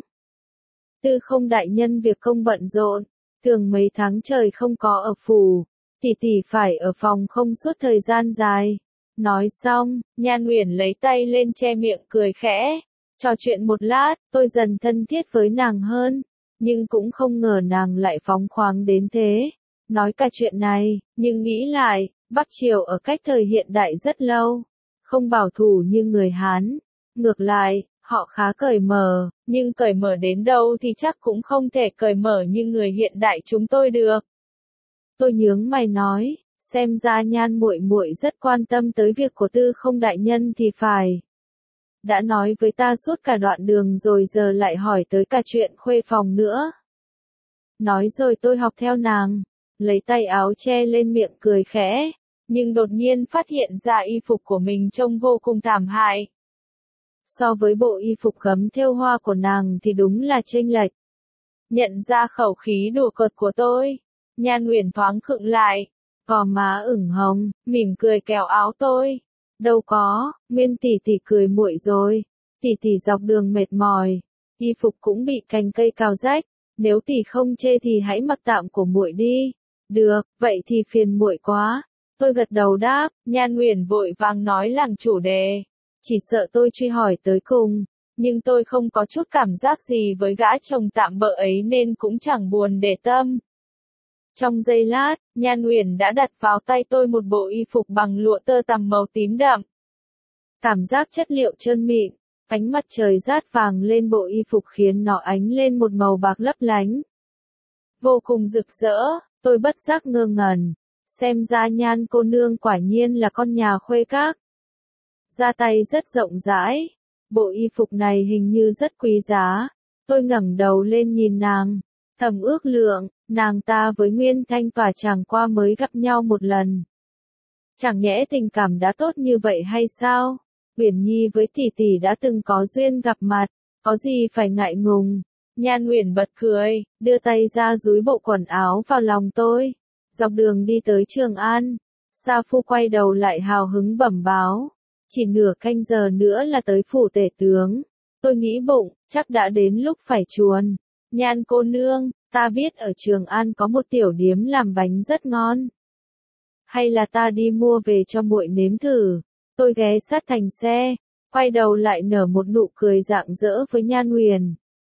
Tư Không đại nhân việc công bận rộn, thường mấy tháng trời không có ở phủ, tỷ tỷ phải ở phòng không suốt thời gian dài. Nói xong, Nhan Uyển lấy tay lên che miệng cười khẽ. Trò chuyện một lát, tôi dần thân thiết với nàng hơn, nhưng cũng không ngờ nàng lại phóng khoáng đến thế. Nói cả chuyện này, nhưng nghĩ lại, Bắc Triều ở cách thời hiện đại rất lâu, không bảo thủ như người Hán. Ngược lại, họ khá cởi mở, nhưng cởi mở đến đâu thì chắc cũng không thể cởi mở như người hiện đại chúng tôi được. Tôi nhướng mày nói, xem ra Nhan muội muội rất quan tâm tới việc của Tư Không đại nhân thì phải. Đã nói với ta suốt cả đoạn đường rồi giờ lại hỏi tới cả chuyện khuê phòng nữa. Nói rồi tôi học theo nàng, lấy tay áo che lên miệng cười khẽ, nhưng đột nhiên phát hiện ra y phục của mình trông vô cùng thảm hại. So với bộ y phục gấm thêu hoa của nàng thì đúng là chênh lệch. Nhận ra khẩu khí đùa cợt của tôi, Nhan Uyển thoáng khựng lại, gò má ửng hồng, mỉm cười kéo áo tôi. Đâu có, Nguyên tỷ tỷ cười muội rồi, tỷ tỷ dọc đường mệt mỏi, y phục cũng bị cành cây cào rách, nếu tỷ không chê thì hãy mặc tạm của muội đi. Được, vậy thì phiền muội quá. Tôi gật đầu đáp, Nhan Uyển vội vàng nói làng chủ đề, chỉ sợ tôi truy hỏi tới cùng, nhưng tôi không có chút cảm giác gì với gã chồng tạm bợ ấy nên cũng chẳng buồn để tâm. Trong giây lát, Nhan Uyển đã đặt vào tay tôi một bộ y phục bằng lụa tơ tằm màu tím đậm. Cảm giác chất liệu trơn mịn, ánh mặt trời rát vàng lên bộ y phục khiến nó ánh lên một màu bạc lấp lánh. Vô cùng rực rỡ, tôi bất giác ngơ ngẩn, xem ra Nhan cô nương quả nhiên là con nhà khuê các. Da tay rất rộng rãi, bộ y phục này hình như rất quý giá. Tôi ngẩng đầu lên nhìn nàng, thầm ước lượng, nàng ta với Nguyên Thanh Tỏa chẳng qua mới gặp nhau một lần. Chẳng nhẽ tình cảm đã tốt như vậy hay sao? Uyển Nhi với tỷ tỷ đã từng có duyên gặp mặt, có gì phải ngại ngùng. Nhan Uyển bật cười, đưa tay ra dúi bộ quần áo vào lòng tôi. Dọc đường đi tới Trường An, Sa Phu quay đầu lại hào hứng bẩm báo, chỉ nửa canh giờ nữa là tới phủ tể tướng. Tôi nghĩ bụng, chắc đã đến lúc phải chuồn. Nhan cô nương, ta biết ở Trường An có một tiểu điếm làm bánh rất ngon. Hay là ta đi mua về cho muội nếm thử. Tôi ghé sát thành xe, quay đầu lại nở một nụ cười rạng rỡ với Nhan Uyển.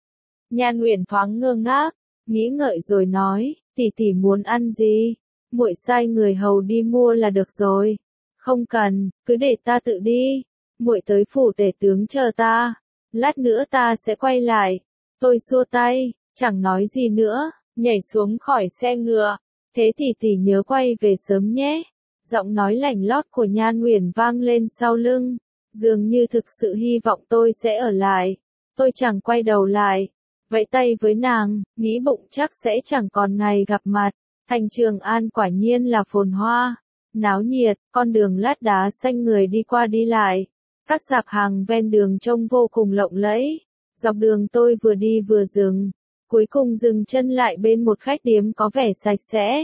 Nhan Uyển thoáng ngơ ngác, nghĩ ngợi rồi nói, tỷ tỷ muốn ăn gì? Muội sai người hầu đi mua là được rồi. Không cần, cứ để ta tự đi. Muội tới phủ tể tướng chờ ta. Lát nữa ta sẽ quay lại. Tôi xua tay, chẳng nói gì nữa, nhảy xuống khỏi xe ngựa. Thế thì tỷ nhớ quay về sớm nhé. Giọng nói lảnh lót của Nhan Uyển vang lên sau lưng, dường như thực sự hy vọng tôi sẽ ở lại. Tôi chẳng quay đầu lại, vẫy tay với nàng, nghĩ bụng chắc sẽ chẳng còn ngày gặp mặt. Thành Trường An quả nhiên là phồn hoa, náo nhiệt, con đường lát đá xanh người đi qua đi lại. Các sạp hàng ven đường trông vô cùng lộng lẫy. Dọc đường tôi vừa đi vừa dừng, cuối cùng dừng chân lại bên một khách điếm có vẻ sạch sẽ.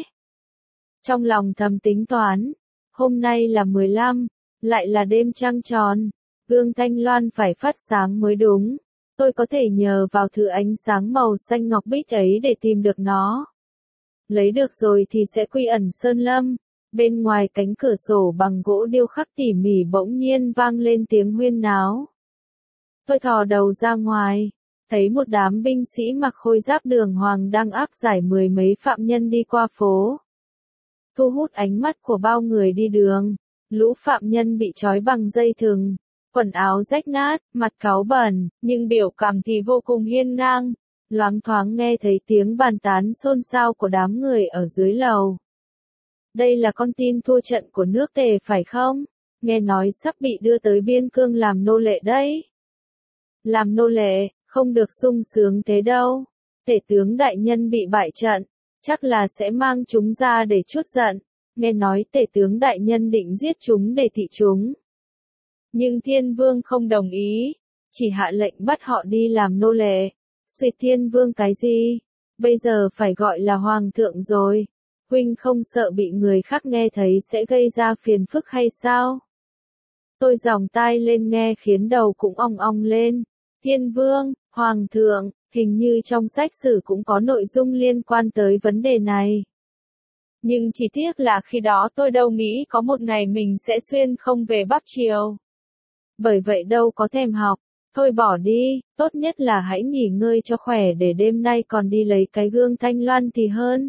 Trong lòng thầm tính toán, hôm nay là mười lăm, lại là đêm trăng tròn, gương thanh loan phải phát sáng mới đúng. Tôi có thể nhờ vào thứ ánh sáng màu xanh ngọc bích ấy để tìm được nó. Lấy được rồi thì sẽ quy ẩn sơn lâm. Bên ngoài cánh cửa sổ bằng gỗ điêu khắc tỉ mỉ bỗng nhiên vang lên tiếng huyên náo. Tôi thò đầu ra ngoài, thấy một đám binh sĩ mặc khôi giáp đường hoàng đang áp giải mười mấy phạm nhân đi qua phố. Thu hút ánh mắt của bao người đi đường, lũ phạm nhân bị trói bằng dây thừng, quần áo rách nát, mặt cáu bẩn, nhưng biểu cảm thì vô cùng hiên ngang. Loáng thoáng nghe thấy tiếng bàn tán xôn xao của đám người ở dưới lầu. Đây là con tin thua trận của nước Tề phải không? nghe nói sắp bị đưa tới biên cương làm nô lệ đấy. Làm nô lệ, không được sung sướng thế đâu. Tể tướng đại nhân bị bại trận, chắc là sẽ mang chúng ra để chuốt giận. Nghe nói tể tướng đại nhân định giết chúng để thị chúng. Nhưng thiên vương không đồng ý, chỉ hạ lệnh bắt họ đi làm nô lệ. Xuyệt thiên vương cái gì? Bây giờ phải gọi là hoàng thượng rồi. Huynh không sợ bị người khác nghe thấy sẽ gây ra phiền phức hay sao? Tôi giòng tai lên nghe khiến đầu cũng ong ong lên. Thiên vương, hoàng thượng, hình như trong sách sử cũng có nội dung liên quan tới vấn đề này. Nhưng chỉ tiếc là khi đó tôi đâu nghĩ có một ngày mình sẽ xuyên không về Bắc Triều. Bởi vậy đâu có thèm học. Thôi bỏ đi, tốt nhất là hãy nghỉ ngơi cho khỏe để đêm nay còn đi lấy cái gương thanh loan thì hơn.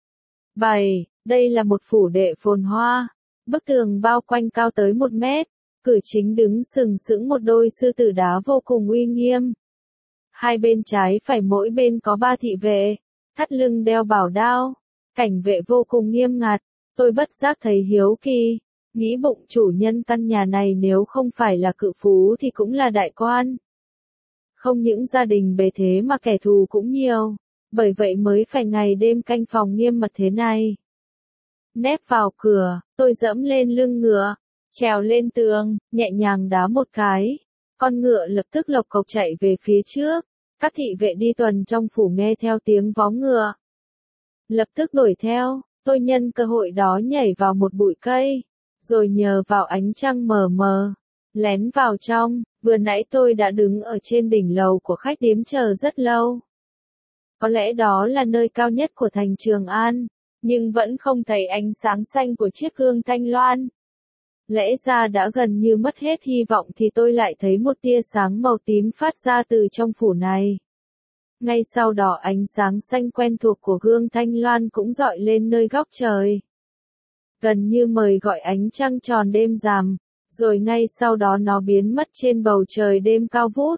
bảy. Đây là một phủ đệ phồn hoa. Bức tường bao quanh cao tới một mét. Cửa chính đứng sừng sững một đôi sư tử đá vô cùng uy nghiêm. Hai bên trái phải mỗi bên có ba thị vệ, thắt lưng đeo bảo đao. Cảnh vệ vô cùng nghiêm ngặt. Tôi bất giác thấy hiếu kỳ. Nghĩ bụng chủ nhân căn nhà này nếu không phải là cự phú thì cũng là đại quan. Không những gia đình bề thế mà kẻ thù cũng nhiều. Bởi vậy mới phải ngày đêm canh phòng nghiêm mật thế này. Nép vào cửa, tôi dẫm lên lưng ngựa, trèo lên tường, nhẹ nhàng đá một cái. Con ngựa lập tức lộc cộc chạy về phía trước. Các thị vệ đi tuần trong phủ nghe theo tiếng vó ngựa. Lập tức đuổi theo, tôi nhân cơ hội đó nhảy vào một bụi cây. Rồi nhờ vào ánh trăng mờ mờ, lén vào trong. Vừa nãy tôi đã đứng ở trên đỉnh lầu của khách điếm chờ rất lâu. Có lẽ đó là nơi cao nhất của thành Trường An, nhưng vẫn không thấy ánh sáng xanh của chiếc gương thanh loan. Lẽ ra đã gần như mất hết hy vọng thì tôi lại thấy một tia sáng màu tím phát ra từ trong phủ này. Ngay sau đó ánh sáng xanh quen thuộc của gương thanh loan cũng rọi lên nơi góc trời. Gần như mời gọi ánh trăng tròn đêm rằm, rồi ngay sau đó nó biến mất trên bầu trời đêm cao vút.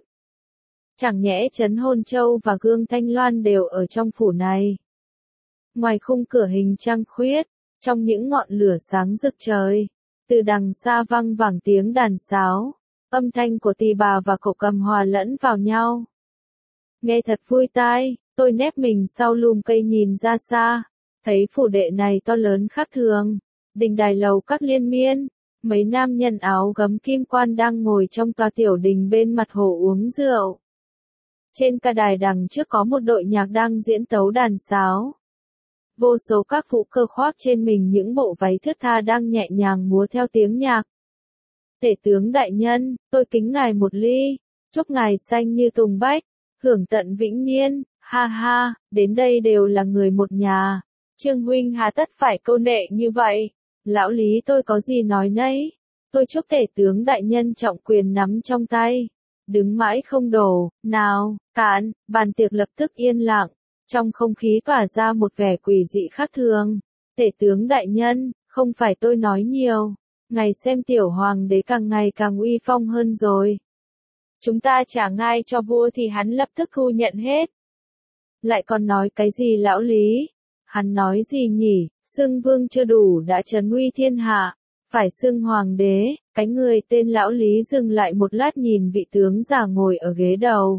Chẳng nhẽ Trấn Hôn Châu và gương thanh loan đều ở trong phủ này. Ngoài khung cửa hình trăng khuyết, trong những ngọn lửa sáng rực trời, từ đằng xa vang vẳng tiếng đàn sáo, âm thanh của tỳ bà và cậu cầm hòa lẫn vào nhau. Nghe thật vui tai, tôi nép mình sau lùm cây nhìn ra xa, thấy phủ đệ này to lớn khác thường, đình đài lầu các liên miên, mấy nam nhân áo gấm kim quan đang ngồi trong tòa tiểu đình bên mặt hồ uống rượu. Trên ca đài đằng trước có một đội nhạc đang diễn tấu đàn sáo. Vô số các phụ cơ khoác trên mình những bộ váy thướt tha đang nhẹ nhàng múa theo tiếng nhạc. Tể tướng đại nhân, tôi kính ngài một ly, chúc ngài xanh như tùng bách, hưởng tận vĩnh niên, ha ha, đến đây đều là người một nhà. Trương huynh hà tất phải câu nệ như vậy, lão Lý tôi có gì nói nấy, tôi chúc tể tướng đại nhân trọng quyền nắm trong tay. Đứng mãi không đổ, nào, cạn, bàn tiệc lập tức yên lặng, trong không khí tỏa ra một vẻ quỷ dị khác thường. Tể tướng đại nhân, không phải tôi nói nhiều, ngài xem tiểu hoàng đế càng ngày càng uy phong hơn rồi. Chúng ta trả ngai cho vua thì hắn lập tức thu nhận hết. Lại còn nói cái gì lão Lý? Hắn nói gì nhỉ? Xưng vương chưa đủ đã trấn uy thiên hạ, phải xưng hoàng đế. Cái người tên lão Lý dừng lại một lát nhìn vị tướng già ngồi ở ghế đầu.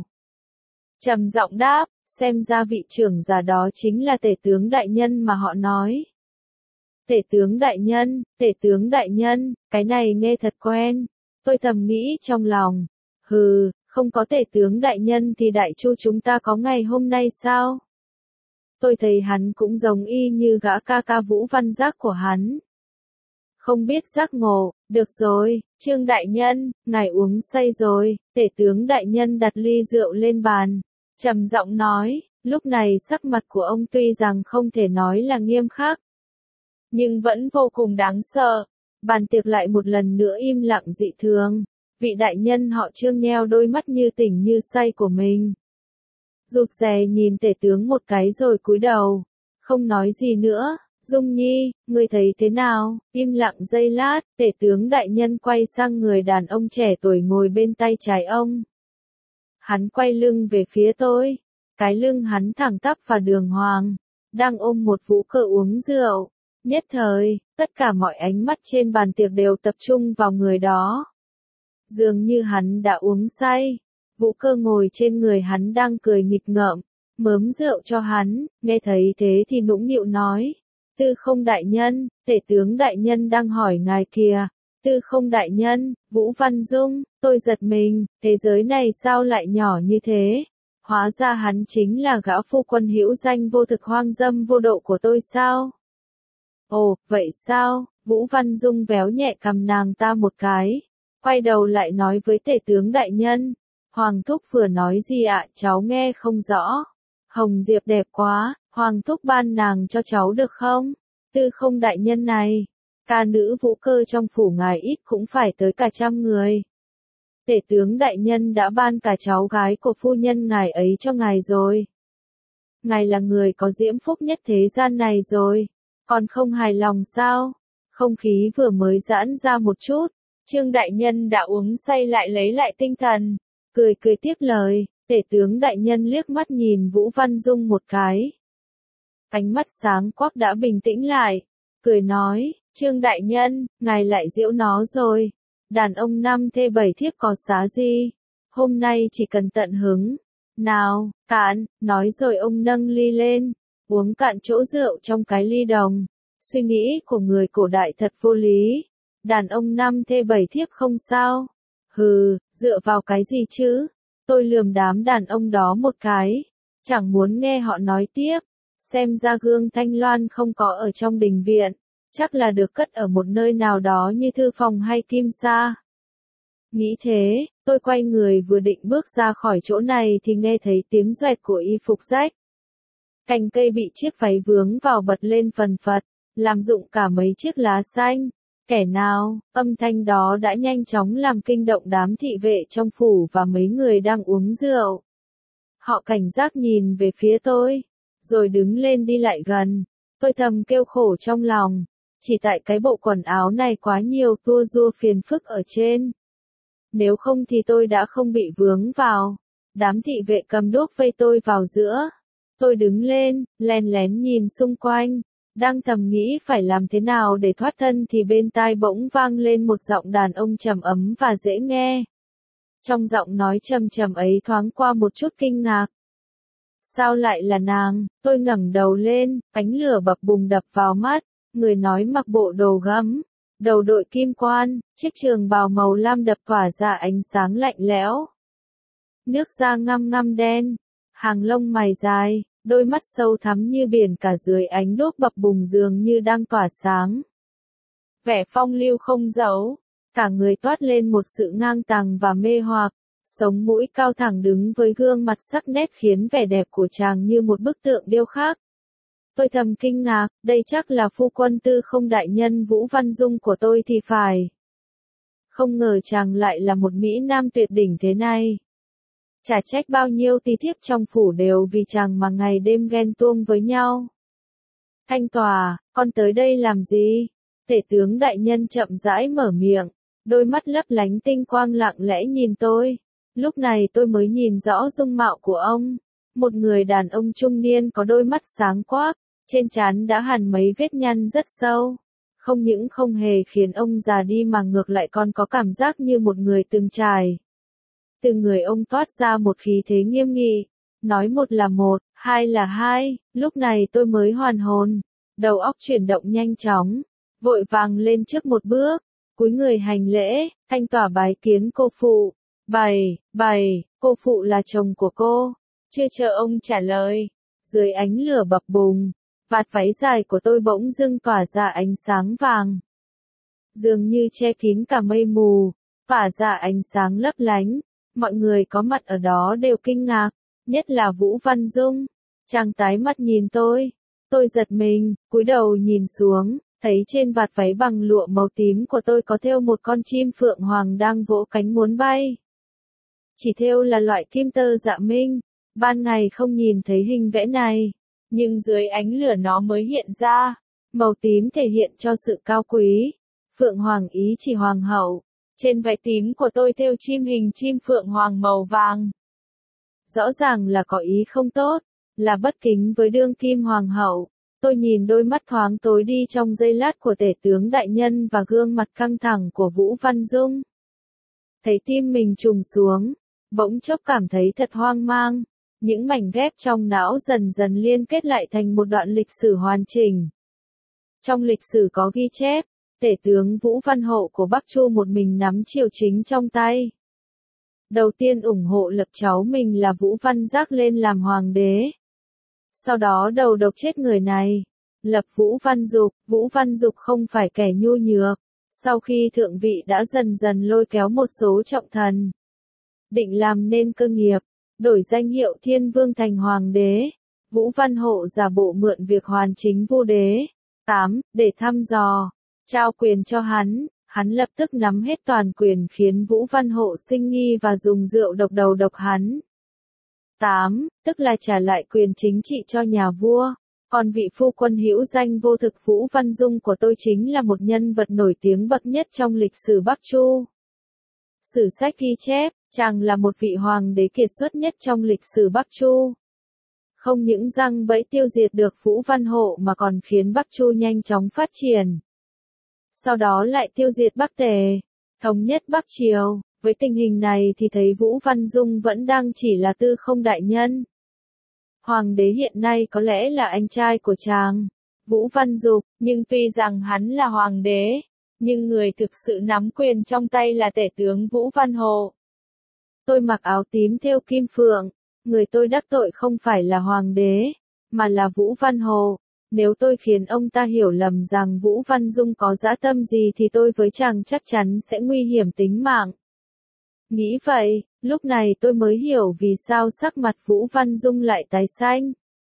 Trầm giọng đáp, xem ra vị trưởng già đó chính là tể tướng đại nhân mà họ nói. Tể tướng đại nhân, tể tướng đại nhân, cái này nghe thật quen. Tôi thầm nghĩ trong lòng, hừ, không có tể tướng đại nhân thì đại chu chúng ta có ngày hôm nay sao? Tôi thấy hắn cũng giống y như gã ca ca Vũ Văn Giác của hắn. Không biết giác ngộ, được rồi, Trương đại nhân, ngài uống say rồi. Tể tướng đại nhân đặt ly rượu lên bàn, trầm giọng nói, lúc này sắc mặt của ông tuy rằng không thể nói là nghiêm khắc, nhưng vẫn vô cùng đáng sợ. Bàn tiệc lại một lần nữa im lặng dị thường. Vị đại nhân họ Trương nheo đôi mắt như tỉnh như say của mình. Rụt rè nhìn tể tướng một cái rồi cúi đầu, không nói gì nữa. Dung Nhi, ngươi thấy thế nào? Im lặng giây lát, tể tướng đại nhân quay sang người đàn ông trẻ tuổi ngồi bên tay trái ông. Hắn quay lưng về phía tôi, cái lưng hắn thẳng tắp và đường hoàng, đang ôm một vũ cơ uống rượu. Nhất thời, Tất cả mọi ánh mắt trên bàn tiệc đều tập trung vào người đó. Dường như hắn đã uống say. Vũ Cơ ngồi trên người hắn đang cười nghịch ngợm, mớm rượu cho hắn, nghe thấy thế thì nũng nịu nói. Tư Không đại nhân, tể tướng đại nhân đang hỏi ngài kìa. Tư Không đại nhân, Vũ Văn Dung, tôi giật mình, thế giới này sao lại nhỏ như thế? Hóa ra hắn chính là gã phu quân hữu danh vô thực hoang dâm vô độ của tôi sao? Ồ, vậy sao? Vũ Văn Dung véo nhẹ cằm nàng ta một cái, quay đầu lại nói với tể tướng đại nhân. Hoàng thúc vừa nói gì ạ, cháu nghe không rõ. Hồng Diệp đẹp quá, Hoàng thúc ban nàng cho cháu được không? Tư Không đại nhân này, ca nữ Vũ Cơ trong phủ ngài ít cũng phải tới cả trăm người. Tể tướng đại nhân đã ban cả cháu gái của phu nhân ngài ấy cho ngài rồi. Ngài là người có diễm phúc nhất thế gian này rồi, còn không hài lòng sao? Không khí vừa mới giãn ra một chút, Trương đại nhân đã uống say lại lấy lại tinh thần, cười cười tiếp lời. Tể tướng đại nhân liếc mắt nhìn Vũ Văn Dung một cái. Ánh mắt sáng quắc đã bình tĩnh lại, cười nói, Trương đại nhân, ngài lại giễu nó rồi. Đàn ông năm thê bảy thiếp có xá gì, hôm nay chỉ cần tận hứng. Nào, cạn, nói rồi ông nâng ly lên, uống cạn chỗ rượu trong cái ly đồng. Suy nghĩ của người cổ đại thật vô lý. Đàn ông năm thê bảy thiếp không sao. Hừ, dựa vào cái gì chứ? Tôi lườm đám đàn ông đó một cái, chẳng muốn nghe họ nói tiếp. Xem ra gương Thanh Loan không có ở trong đình viện, chắc là được cất ở một nơi nào đó như thư phòng hay kim sa. Nghĩ thế, tôi quay người vừa định bước ra khỏi chỗ này thì nghe thấy tiếng doẹt của y phục rách. Cành cây bị chiếc váy vướng vào bật lên phần phật, làm rụng cả mấy chiếc lá xanh. Kẻ nào? Âm thanh đó đã nhanh chóng làm kinh động đám thị vệ trong phủ và mấy người đang uống rượu. Họ cảnh giác nhìn về phía tôi, rồi đứng lên đi lại gần. Tôi thầm kêu khổ trong lòng, chỉ tại cái bộ quần áo này quá nhiều tua rua phiền phức ở trên. Nếu không thì tôi đã không bị vướng vào. Đám thị vệ cầm đuốc vây tôi vào giữa. Tôi đứng lên, len lén nhìn xung quanh. Đang thầm nghĩ phải làm thế nào để thoát thân thì bên tai bỗng vang lên một giọng đàn ông trầm ấm và dễ nghe. Trong giọng nói trầm trầm ấy thoáng qua một chút kinh ngạc. Sao lại là nàng? Tôi ngẩng đầu lên, ánh lửa bập bùng đập vào mắt. Người nói mặc bộ đồ gấm, đầu đội kim quan, chiếc trường bào màu lam đập tỏa ra ánh sáng lạnh lẽo. Nước da ngăm ngăm đen, hàng lông mày dài. Đôi mắt sâu thắm như biển cả dưới ánh đuốc bập bùng dường như đang tỏa sáng. Vẻ phong lưu không giấu, cả người toát lên một sự ngang tàng và mê hoặc, sống mũi cao thẳng đứng với gương mặt sắc nét khiến vẻ đẹp của chàng như một bức tượng điêu khắc. Tôi thầm kinh ngạc, đây chắc là phu quân Tư Không đại nhân Vũ Văn Dung của tôi thì phải. Không ngờ chàng lại là một mỹ nam tuyệt đỉnh thế này. Chả trách bao nhiêu tí thiếp trong phủ đều vì chàng mà ngày đêm ghen tuông với nhau. Thanh Tòa, con tới đây làm gì? Tể tướng đại nhân chậm rãi mở miệng, đôi mắt lấp lánh tinh quang lặng lẽ nhìn tôi. Lúc này tôi mới nhìn rõ dung mạo của ông. Một người đàn ông trung niên có đôi mắt sáng quắc, trên trán đã hằn mấy vết nhăn rất sâu. Không những không hề khiến ông già đi mà ngược lại còn có cảm giác như một người từng trải. Từ người ông toát ra một khí thế nghiêm nghị, nói một là một, hai là hai, lúc này tôi mới hoàn hồn, đầu óc chuyển động nhanh chóng, vội vàng lên trước một bước, cúi người hành lễ, Thanh Tỏa bái kiến cô phụ. Bày, bày, cô phụ là chồng của cô. Chưa chờ ông trả lời, dưới ánh lửa bập bùng, vạt váy dài của tôi bỗng dưng tỏa ra ánh sáng vàng, dường như che kín cả mây mù, tỏa ra ánh sáng lấp lánh. Mọi người có mặt ở đó đều kinh ngạc, nhất là Vũ Văn Dung. Chàng tái mắt nhìn tôi, tôi giật mình, cúi đầu nhìn xuống, thấy trên vạt váy bằng lụa màu tím của tôi có thêu một con chim phượng hoàng đang vỗ cánh muốn bay. Chỉ thêu là loại kim tơ dạ minh, ban ngày không nhìn thấy hình vẽ này, nhưng dưới ánh lửa nó mới hiện ra. Màu tím thể hiện cho sự cao quý, phượng hoàng ý chỉ hoàng hậu. Trên váy tím của tôi thêu chim hình chim phượng hoàng màu vàng. Rõ ràng là có ý không tốt, là bất kính với đương kim hoàng hậu. Tôi nhìn đôi mắt thoáng tối đi trong giây lát của tể tướng đại nhân và gương mặt căng thẳng của Vũ Văn Dung. Thấy tim mình trùng xuống, bỗng chốc cảm thấy thật hoang mang. Những mảnh ghép trong não dần dần liên kết lại thành một đoạn lịch sử hoàn chỉnh. Trong lịch sử có ghi chép, tể tướng Vũ Văn Hộ của Bắc Chu một mình nắm triều chính trong tay. Đầu tiên ủng hộ lập cháu mình là Vũ Văn Giác lên làm hoàng đế. Sau đó đầu độc chết người này, lập Vũ Văn Dục. Vũ Văn Dục không phải kẻ nhu nhược. Sau khi thượng vị đã dần dần lôi kéo một số trọng thần, định làm nên cơ nghiệp, đổi danh hiệu Thiên Vương thành hoàng đế. Vũ Văn Hộ giả bộ mượn việc hoàn chính vu đế. tám. Để thăm dò, trao quyền cho hắn, hắn lập tức nắm hết toàn quyền khiến Vũ Văn Hộ sinh nghi và dùng rượu độc đầu độc hắn. tám. Tức là trả lại quyền chính trị cho nhà vua. Còn vị phu quân hữu danh vô thực Vũ Văn Dung của tôi chính là một nhân vật nổi tiếng bậc nhất trong lịch sử Bắc Chu. Sử sách ghi chép, chàng là một vị hoàng đế kiệt xuất nhất trong lịch sử Bắc Chu. Không những răng bẫy tiêu diệt được Vũ Văn Hộ mà còn khiến Bắc Chu nhanh chóng phát triển. Sau đó lại tiêu diệt Bắc Tề, thống nhất Bắc Triều. Với tình hình này thì thấy Vũ Văn Dung vẫn đang chỉ là tư không đại nhân. Hoàng đế hiện nay có lẽ là anh trai của chàng, Vũ Văn Dục, nhưng tuy rằng hắn là hoàng đế, nhưng người thực sự nắm quyền trong tay là tể tướng Vũ Văn Hộ. Tôi mặc áo tím thêu kim phượng, người tôi đắc tội không phải là hoàng đế, mà là Vũ Văn Hộ. Nếu tôi khiến ông ta hiểu lầm rằng Vũ Văn Dung có dã tâm gì thì tôi với chàng chắc chắn sẽ nguy hiểm tính mạng. Nghĩ vậy, lúc này tôi mới hiểu vì sao sắc mặt Vũ Văn Dung lại tái xanh.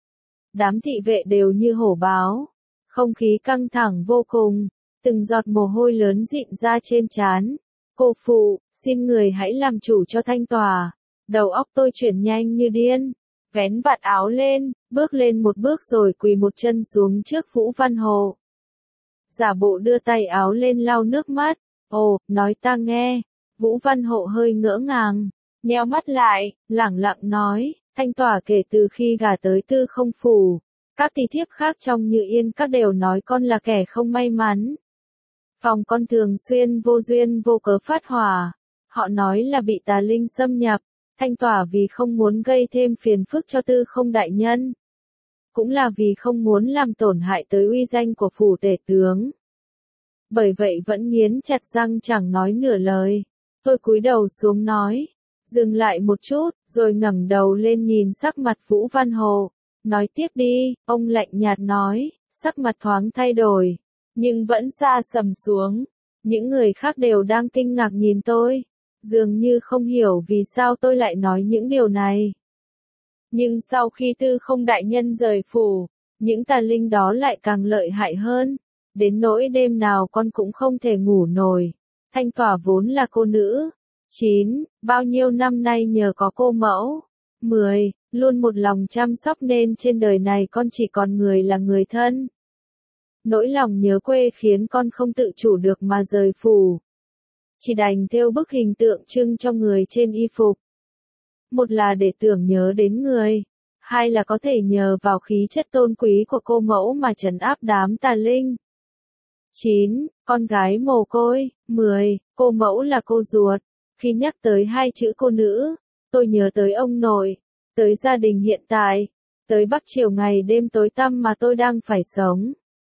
Đám thị vệ đều như hổ báo, không khí căng thẳng vô cùng, từng giọt mồ hôi lớn rịn ra trên trán. Cô phụ, xin người hãy làm chủ cho thanh tòa. Đầu óc tôi chuyển nhanh như điên, vén vạt áo lên, bước lên một bước rồi quỳ một chân xuống trước Vũ Văn Hộ. Giả bộ đưa tay áo lên lau nước mắt. Ồ, nói ta nghe. Vũ Văn Hộ hơi ngỡ ngàng, nheo mắt lại, lẳng lặng nói, thanh tòa kể từ khi gả tới Tư Không phủ, các tỳ thiếp khác trong Như Yên các đều nói con là kẻ không may mắn. Phòng con thường xuyên vô duyên vô cớ phát hỏa, họ nói là bị tà linh xâm nhập, thanh tòa vì không muốn gây thêm phiền phức cho Tư Không đại nhân, cũng là vì không muốn làm tổn hại tới uy danh của phủ tể tướng. Bởi vậy vẫn nghiến chặt răng chẳng nói nửa lời. Tôi cúi đầu xuống nói, dừng lại một chút, rồi ngẩng đầu lên nhìn sắc mặt Vũ Văn Hộ. Nói tiếp đi, ông lạnh nhạt nói, sắc mặt thoáng thay đổi, nhưng vẫn xa sầm xuống. Những người khác đều đang kinh ngạc nhìn tôi, dường như không hiểu vì sao tôi lại nói những điều này. Nhưng sau khi Tư Không đại nhân rời phủ, những tà linh đó lại càng lợi hại hơn, đến nỗi đêm nào con cũng không thể ngủ nổi. Thanh tòa vốn là cô nữ. chín. Bao nhiêu năm nay nhờ có cô mẫu. mười. Luôn một lòng chăm sóc nên trên đời này con chỉ còn người là người thân. Nỗi lòng nhớ quê khiến con không tự chủ được mà rời phủ. Chỉ đành thêu bức hình tượng trưng cho người trên y phục. Một là để tưởng nhớ đến người. Hai là có thể nhờ vào khí chất tôn quý của cô mẫu mà trấn áp đám tà linh. chín. Con gái mồ côi. mười. Cô mẫu là cô ruột. Khi nhắc tới hai chữ cô nữ, tôi nhớ tới ông nội, tới gia đình hiện tại, tới Bắc Triều ngày đêm tối tăm mà tôi đang phải sống.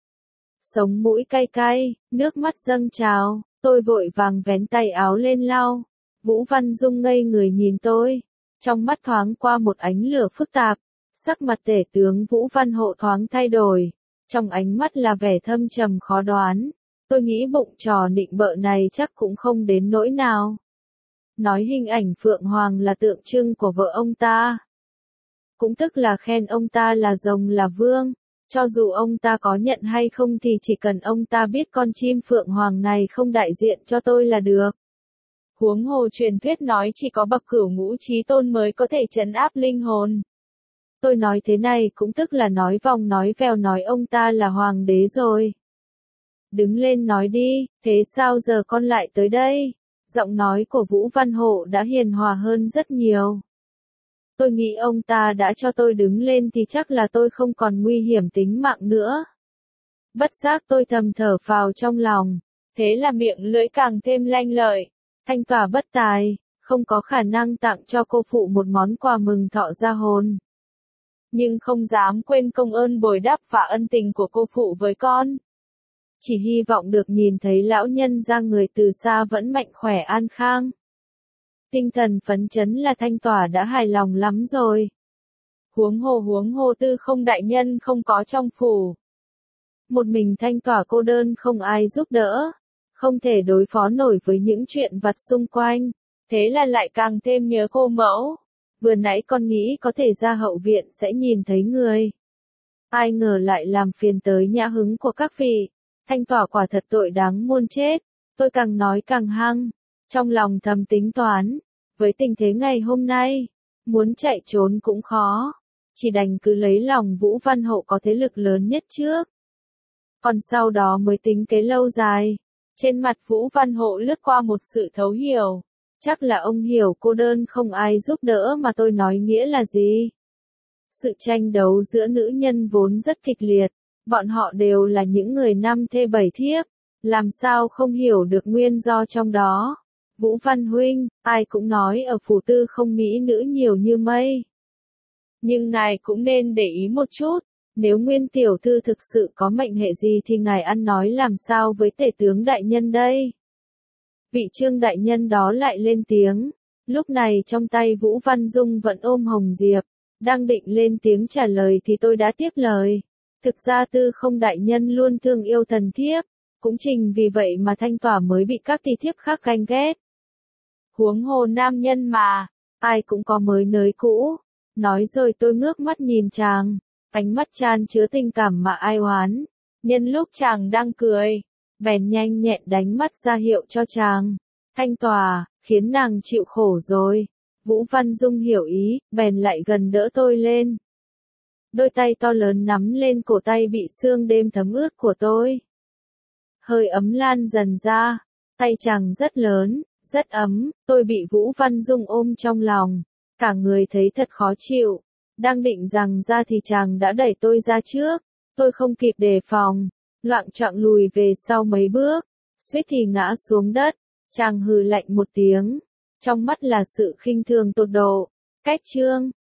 Sống mũi cay cay, nước mắt dâng trào, tôi vội vàng vén tay áo lên lau. Vũ Văn Dung ngây người nhìn tôi, trong mắt thoáng qua một ánh lửa phức tạp, sắc mặt tể tướng Vũ Văn Hộ thoáng thay đổi, trong ánh mắt là vẻ thâm trầm khó đoán. Tôi nghĩ bụng trò nịnh bợ này chắc cũng không đến nỗi nào. Nói hình ảnh Phượng Hoàng là tượng trưng của vợ ông ta, cũng tức là khen ông ta là rồng là vương, cho dù ông ta có nhận hay không thì chỉ cần ông ta biết con chim Phượng Hoàng này không đại diện cho tôi là được. Huống hồ truyền thuyết nói chỉ có bậc cửu ngũ chí tôn mới có thể trấn áp linh hồn. Tôi nói thế này cũng tức là nói vòng nói vèo nói ông ta là hoàng đế rồi. Đứng lên nói đi, thế sao giờ con lại tới đây? Giọng nói của Vũ Văn Hộ đã hiền hòa hơn rất nhiều. Tôi nghĩ ông ta đã cho tôi đứng lên thì chắc là tôi không còn nguy hiểm tính mạng nữa. Bất giác tôi thầm thở phào trong lòng, thế là miệng lưỡi càng thêm lanh lợi. Thanh tỏa bất tài, không có khả năng tặng cho cô phụ một món quà mừng thọ gia hôn. Nhưng không dám quên công ơn bồi đắp và ân tình của cô phụ với con. Chỉ hy vọng được nhìn thấy lão nhân ra người từ xa vẫn mạnh khỏe an khang. Tinh thần phấn chấn là Thanh tỏa đã hài lòng lắm rồi. Huống hồ huống hồ Tư Không đại nhân không có trong phủ. Một mình Thanh tỏa cô đơn không ai giúp đỡ, không thể đối phó nổi với những chuyện vặt xung quanh, thế là lại càng thêm nhớ cô mẫu. Vừa nãy con nghĩ có thể ra hậu viện sẽ nhìn thấy người. Ai ngờ lại làm phiền tới nhã hứng của các vị. Thanh tỏa quả thật tội đáng muôn chết. Tôi càng nói càng hăng, trong lòng thầm tính toán. Với tình thế ngày hôm nay, muốn chạy trốn cũng khó. Chỉ đành cứ lấy lòng Vũ Văn Hậu có thế lực lớn nhất trước. Còn sau đó mới tính kế lâu dài. Trên mặt Vũ Văn Hộ lướt qua một sự thấu hiểu. Chắc là ông hiểu cô đơn không ai giúp đỡ mà tôi nói nghĩa là gì. Sự tranh đấu giữa nữ nhân vốn rất kịch liệt. Bọn họ đều là những người năm thê bảy thiếp. Làm sao không hiểu được nguyên do trong đó. Vũ Văn huynh, ai cũng nói ở phủ Tư Không mỹ nữ nhiều như mây. Nhưng ngài cũng nên để ý một chút. Nếu nguyên tiểu thư thực sự có mệnh hệ gì thì ngài ăn nói làm sao với tể tướng đại nhân đây? Vị Trương đại nhân đó lại lên tiếng. Lúc này trong tay Vũ Văn Dung vẫn ôm hồng diệp. Đang định lên tiếng trả lời thì tôi đã tiếp lời. Thực ra Tư Không đại nhân luôn thương yêu thần thiếp. Cũng chính vì vậy mà Thanh tỏa mới bị các tỷ thiếp khác ganh ghét. Huống hồ nam nhân mà, ai cũng có mới nới cũ. Nói rồi tôi ngước mắt nhìn chàng. Ánh mắt chan chứa tình cảm mà ai oán. Nhân lúc chàng đang cười, bèn nhanh nhẹn đánh mắt ra hiệu cho chàng. Thanh tỏa, khiến nàng chịu khổ rồi. Vũ Văn Dung hiểu ý, bèn lại gần đỡ tôi lên. Đôi tay to lớn nắm lên cổ tay bị sương đêm thấm ướt của tôi. Hơi ấm lan dần ra, tay chàng rất lớn, rất ấm, tôi bị Vũ Văn Dung ôm trong lòng. Cả người thấy thật khó chịu. Đang định rằng ra thì chàng đã đẩy tôi ra trước. Tôi không kịp đề phòng. Loạng choạng lùi về sau mấy bước. Suýt thì ngã xuống đất. Chàng hừ lạnh một tiếng. Trong mắt là sự khinh thường tột độ. Cách Trương,